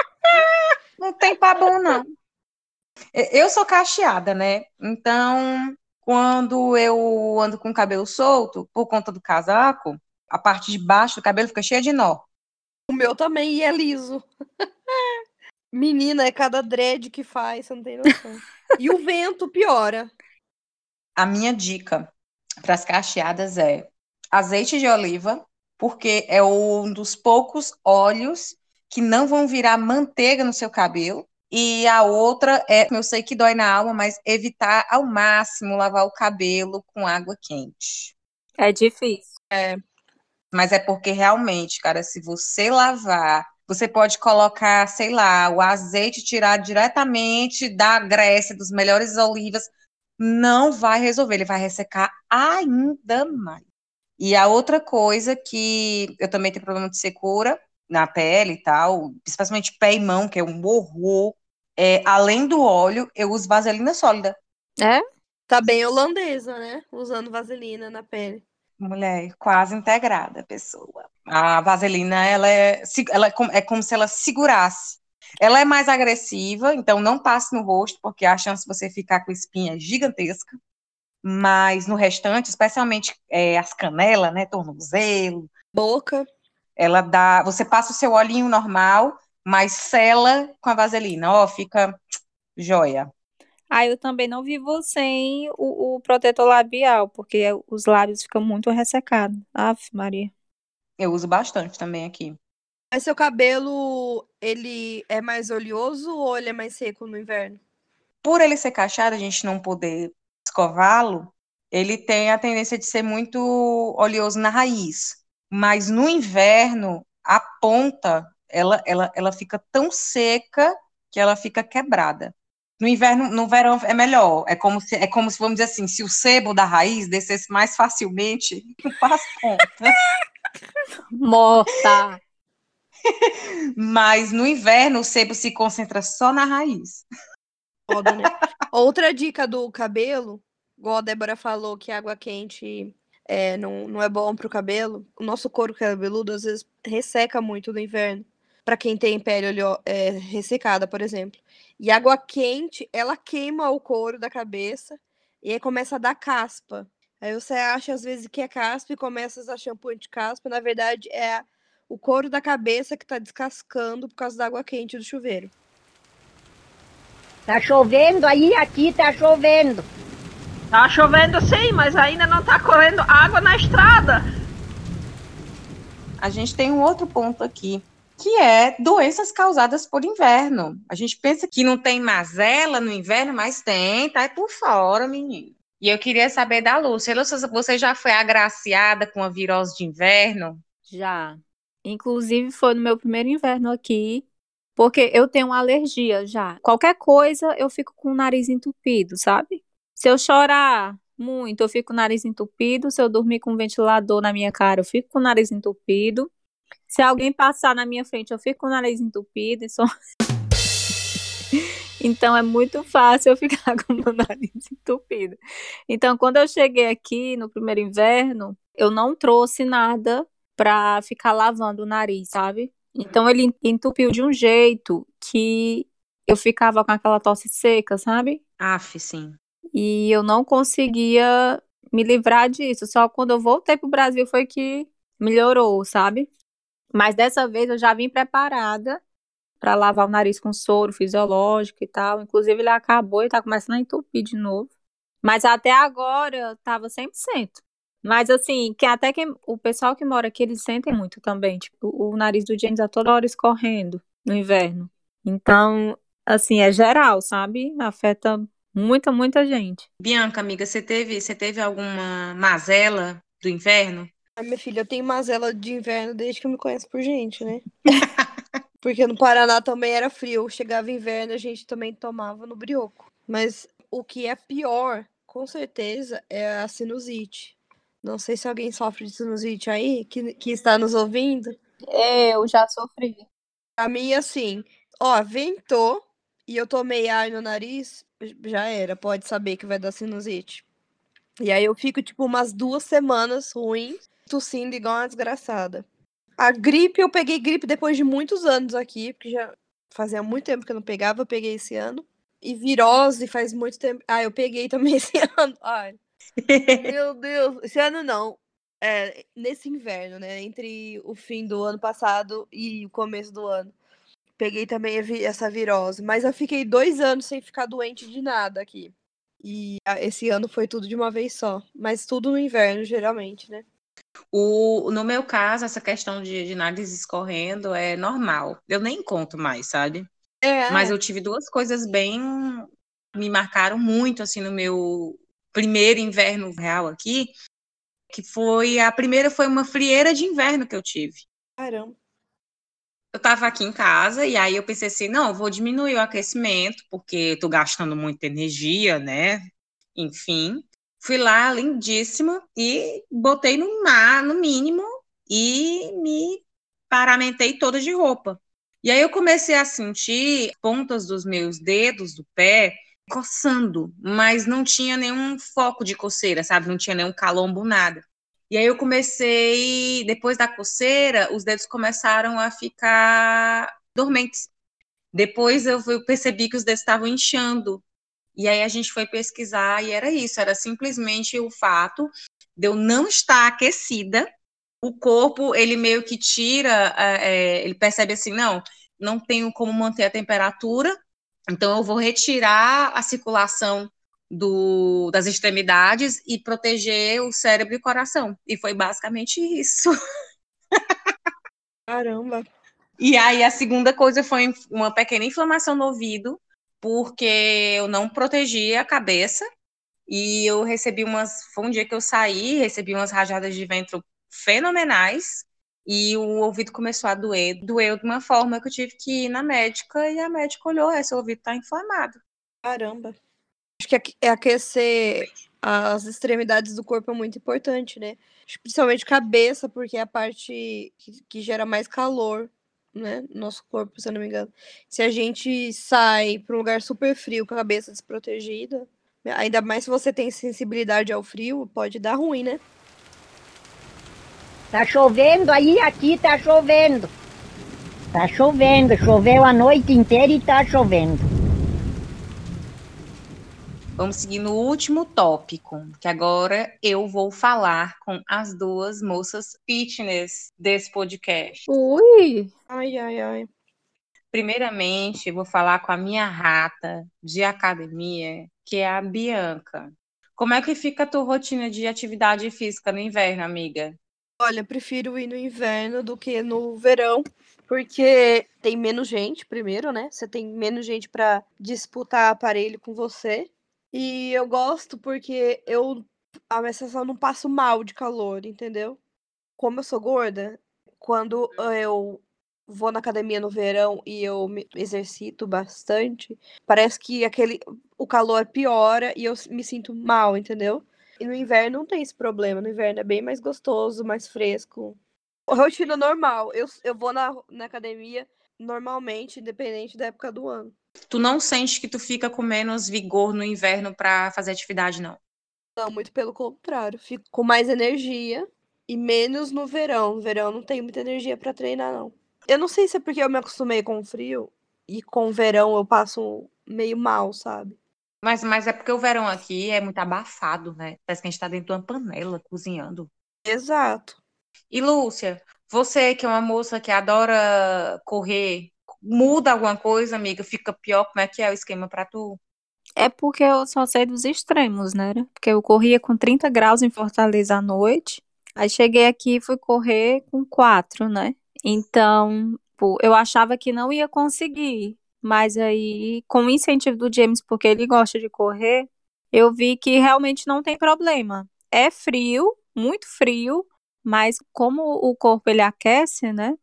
Não tem pra bom, não. Eu sou cacheada, né? Então, quando eu ando com o cabelo solto, por conta do casaco, a parte de baixo do cabelo fica cheia de nó.
O meu também, e é liso. Menina, é cada dread que faz, você não tem noção. E o vento piora.
A minha dica para as cacheadas é azeite de oliva, porque é um dos poucos óleos que não vão virar manteiga no seu cabelo. E a outra é, eu sei que dói na alma, mas evitar ao máximo lavar o cabelo com água quente.
É difícil.
É.
Mas é porque realmente, cara, se você lavar, você pode colocar, sei lá, o azeite tirado diretamente da Grécia, dos melhores olivas, não vai resolver, ele vai ressecar ainda mais. E a outra coisa que eu também tenho problema de secura na pele e tal, especialmente pé e mão, que é um horror, é, além do óleo, eu uso vaselina sólida.
É?
Tá bem holandesa, né? Usando vaselina na pele.
Mulher, quase integrada a pessoa. A vaselina, ela é, ela é, como, é como se ela segurasse. Ela é mais agressiva, então não passe no rosto, porque a chance de você ficar com espinha é gigantesca. Mas no restante, especialmente é, as canelas, né, tornozelo,
Boca.
ela dá, você passa o seu olhinho normal, mas sela com a vaselina, ó, fica joia.
Ah, eu também não vivo sem o, o protetor labial, porque os lábios ficam muito ressecados. Aff, Maria.
Eu uso bastante também aqui.
Mas seu cabelo, ele é mais oleoso ou ele é mais seco no inverno?
Por ele ser cacheado, a gente não poder escová-lo, ele tem a tendência de ser muito oleoso na raiz. Mas no inverno, a ponta, ela, ela, ela fica tão seca que ela fica quebrada. No inverno, no verão é melhor. É como se, é como se, vamos dizer assim, se o sebo da raiz descesse mais facilmente para as pontas.
Morta.
Mas no inverno, o sebo se concentra só na raiz.
Foda, né? Outra dica do cabelo, igual a Débora falou que água quente é, não, não é bom pro cabelo. O nosso couro cabeludo às vezes resseca muito no inverno. Pra quem tem pele oleo- é, ressecada, por exemplo. E água quente, ela queima o couro da cabeça e aí começa a dar caspa. Aí você acha às vezes que é caspa e começa a usar shampoo de caspa. Na verdade, é o couro da cabeça que tá descascando por causa da água quente do chuveiro.
Tá chovendo aí, aqui tá chovendo.
Tá chovendo sim, mas ainda não tá correndo água na estrada.
A gente tem um outro ponto aqui, que é doenças causadas por inverno. A gente pensa que não tem mazela no inverno, mas tem, tá aí por fora, menino. E eu queria saber da Lúcia. Lúcia, você já foi agraciada com a virose de inverno?
Já. Inclusive, foi no meu primeiro inverno aqui, porque eu tenho uma alergia já. Qualquer coisa, eu fico com o nariz entupido, sabe? Se eu chorar muito, eu fico com o nariz entupido. Se eu dormir com um ventilador na minha cara, eu fico com o nariz entupido. Se alguém passar na minha frente, eu fico com o nariz entupido. E só... Então, é muito fácil eu ficar com o meu nariz entupido. Então, quando eu cheguei aqui no primeiro inverno, eu não trouxe nada pra ficar lavando o nariz, sabe? Então, ele entupiu de um jeito que eu ficava com aquela tosse seca, sabe?
Aff, sim.
E eu não conseguia me livrar disso. Só quando eu voltei pro Brasil foi que melhorou, sabe? Mas dessa vez eu já vim preparada para lavar o nariz com soro fisiológico e tal. Inclusive ele acabou e tá começando a entupir de novo. Mas até agora tava cem por cento. Mas assim, que até que o pessoal que mora aqui, eles sentem muito também. Tipo, o nariz do James tá toda hora escorrendo no inverno. Então, assim, é geral, sabe? Afeta muita, muita gente.
Bianca, amiga, você teve, você teve alguma mazela do inverno?
Ai, minha filha, eu tenho mazela de inverno desde que eu me conheço por gente, né? Porque no Paraná também era frio. Chegava inverno, a gente também tomava no brioco. Mas o que é pior, com certeza, é a sinusite. Não sei se alguém sofre de sinusite aí, que, que está nos ouvindo.
Eu já sofri.
A minha, assim, ó, ventou e eu tomei ar no nariz, já era, pode saber que vai dar sinusite. E aí eu fico, tipo, umas duas semanas ruins, tossindo igual uma desgraçada. A gripe, eu peguei gripe depois de muitos anos aqui, porque já fazia muito tempo que eu não pegava, eu peguei esse ano. E virose faz muito tempo. Ah, eu peguei também esse ano. Ai, meu Deus. Esse ano não. É, nesse inverno, né? Entre o fim do ano passado e o começo do ano. Peguei também essa virose. Mas eu fiquei dois anos sem ficar doente de nada aqui. E esse ano foi tudo de uma vez só. Mas tudo no inverno, geralmente, né?
O, no meu caso, essa questão de, de nariz escorrendo é normal. Eu nem conto mais, sabe?
É.
Mas eu tive duas coisas bem... me marcaram muito, assim, no meu primeiro inverno real aqui, que foi... A primeira foi uma frieira de inverno que eu tive.
Caramba.
Eu tava aqui em casa e aí eu pensei assim, não, eu vou diminuir o aquecimento, porque eu tô gastando muita energia, né? Enfim... Fui lá, lindíssima, e botei no mar, no mínimo, e me paramentei toda de roupa. E aí eu comecei a sentir pontas dos meus dedos do pé coçando, mas não tinha nenhum foco de coceira, sabe? Não tinha nenhum calombo, nada. E aí eu comecei, depois da coceira, os dedos começaram a ficar dormentes. Depois eu percebi que os dedos estavam inchando. E aí a gente foi pesquisar e era isso, era simplesmente o fato de eu não estar aquecida. O corpo, ele meio que tira, é, ele percebe assim, não, não tenho como manter a temperatura, então eu vou retirar a circulação do, das extremidades e proteger o cérebro e o coração. E foi basicamente isso.
Caramba.
E aí a segunda coisa foi uma pequena inflamação no ouvido, porque eu não protegi a cabeça e eu recebi umas, foi um dia que eu saí, recebi umas rajadas de vento fenomenais e o ouvido começou a doer, doeu de uma forma que eu tive que ir na médica e a médica olhou, é, seu ouvido tá inflamado.
Caramba. Acho que aque- é aquecer as extremidades do corpo é muito importante, né? Acho que principalmente cabeça, porque é a parte que, que gera mais calor, né? No nosso corpo, se eu não me engano. Se a gente sai para um lugar super frio com a cabeça desprotegida, ainda mais se você tem sensibilidade ao frio, pode dar ruim, né?
Tá chovendo aí, aqui tá chovendo. Tá chovendo, choveu a noite inteira e tá chovendo.
Vamos seguir no último tópico, que agora eu vou falar com as duas moças fitness desse podcast.
Ui!
Ai, ai, ai.
Primeiramente, eu vou falar com a minha rata de academia, que é a Bianca. Como é que fica a tua rotina de atividade física no inverno, amiga?
Olha, prefiro ir no inverno do que no verão, porque tem menos gente, primeiro, né? Você tem menos gente para disputar aparelho com você. E eu gosto porque eu a minha sensação não passo mal de calor, entendeu? Como eu sou gorda, quando eu vou na academia no verão e eu me exercito bastante, parece que aquele o calor piora e eu me sinto mal, entendeu? E no inverno não tem esse problema. No inverno é bem mais gostoso, mais fresco. Rotina normal. Eu, eu vou na, na academia normalmente, independente da época do ano.
Tu não sente que tu fica com menos vigor no inverno para fazer atividade, não?
Não, muito pelo contrário. Fico com mais energia e menos no verão. No verão eu não tenho muita energia pra treinar, não. Eu não sei se é porque eu me acostumei com o frio e com o verão eu passo meio mal, sabe?
Mas, mas é porque o verão aqui é muito abafado, né? Parece que a gente tá dentro de uma panela cozinhando.
Exato.
E Lúcia, você que é uma moça que adora correr, muda alguma coisa, amiga? Fica pior? Como é que é o esquema pra tu?
É porque eu só sei dos extremos, né? Porque eu corria com trinta graus em Fortaleza à noite. Aí cheguei aqui e fui correr com quatro, né? Então, pô, eu achava que não ia conseguir. Mas aí, com o incentivo do James, porque ele gosta de correr, eu vi que realmente não tem problema. É frio, muito frio, mas como o corpo ele aquece, né?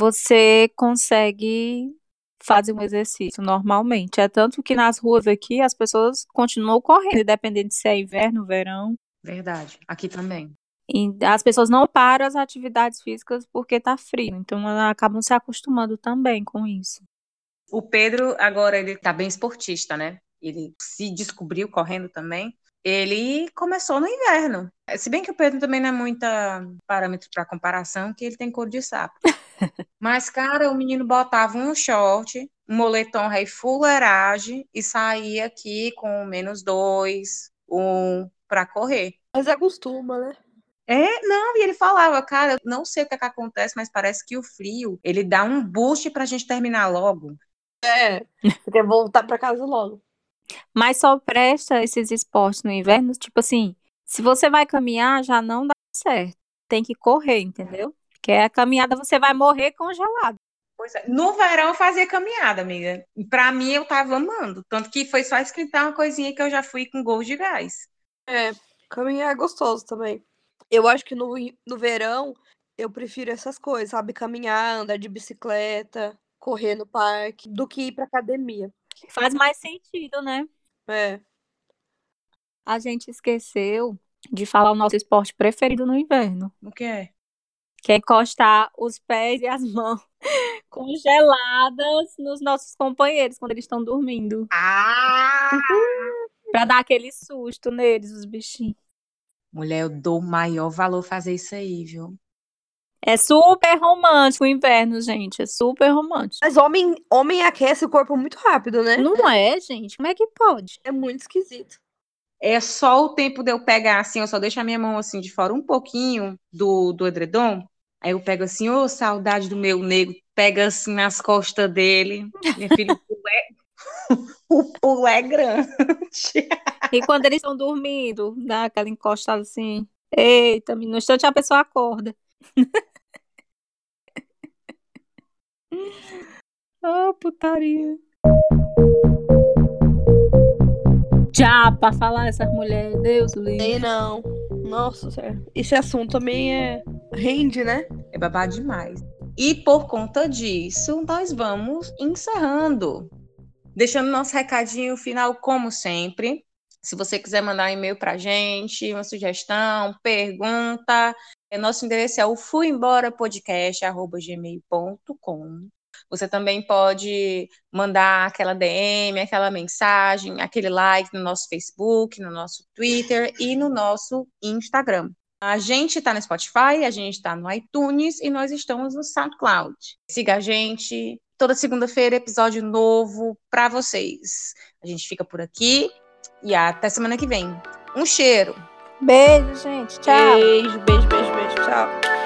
Você consegue fazer um exercício normalmente. É tanto que nas ruas aqui as pessoas continuam correndo, independente se é inverno, verão.
Verdade, aqui também.
E as pessoas não param as atividades físicas porque tá frio, então elas acabam se acostumando também com isso.
O Pedro, agora, ele tá bem esportista, né? Ele se descobriu correndo também. Ele começou no inverno. Se bem que o Pedro também não é muita parâmetro para comparação, que ele tem cor de sapo. Mas, cara, o menino botava um short, um moletom rei fuleiragem e saía aqui com menos dois, um, para correr.
Mas acostuma, né?
É, não, e ele falava, cara, eu não sei o que é que acontece, mas parece que o frio, ele dá um boost pra gente terminar logo.
É. Você quer voltar pra casa logo.
Mas só presta esses esportes no inverno, tipo assim, se você vai caminhar, já não dá certo. Tem que correr, entendeu? Porque a caminhada você vai morrer congelado.
Pois é. No verão eu fazia caminhada, amiga. E pra mim eu tava amando. Tanto que foi só esquentar uma coisinha que eu já fui com gols de gás.
É, caminhar é gostoso também. Eu acho que no, no verão eu prefiro essas coisas, sabe? Caminhar, andar de bicicleta, correr no parque, do que ir pra academia.
Faz mais sentido, né?
É.
A gente esqueceu de falar o nosso esporte preferido no inverno,
O que é?
que é encostar os pés e as mãos congeladas nos nossos companheiros quando eles estão dormindo.
Ah!
Pra dar aquele susto neles, os bichinhos.
Mulher, eu dou o maior valor fazer isso aí, viu?
É super romântico o inverno, gente. É super romântico.
Mas homem, homem aquece o corpo muito rápido, né?
Não é, gente? Como é que pode?
É muito esquisito.
É só o tempo de eu pegar assim, eu só deixo a minha mão assim de fora um pouquinho do, do edredom. Aí eu pego assim, ô, saudade do meu nego. Pega assim nas costas dele. Minha filha, o pulo é, o pulo é grande.
E quando eles estão dormindo, dá aquela encostada assim. Eita, no instante a pessoa acorda. Oh, putaria. Já pra falar essas mulheres, Deus o livre.
Ei, não. Nossa, sério. Esse assunto também é. Rende, né?
É babado demais. E por conta disso, nós vamos encerrando. Deixando nosso recadinho final, como sempre. Se você quiser mandar um e-mail pra gente, uma sugestão, pergunta, nosso endereço é o fuemborapodcast arroba gmail ponto com. Você também pode mandar aquela D M, aquela mensagem, aquele like no nosso Facebook, no nosso Twitter e no nosso Instagram. A gente está no Spotify, a gente está no iTunes e nós estamos no SoundCloud. Siga a gente. Toda segunda-feira, episódio novo para vocês. A gente fica por aqui e até semana que vem. Um cheiro.
Beijo, gente. Tchau.
Beijo, beijo, beijo, beijo. Tchau.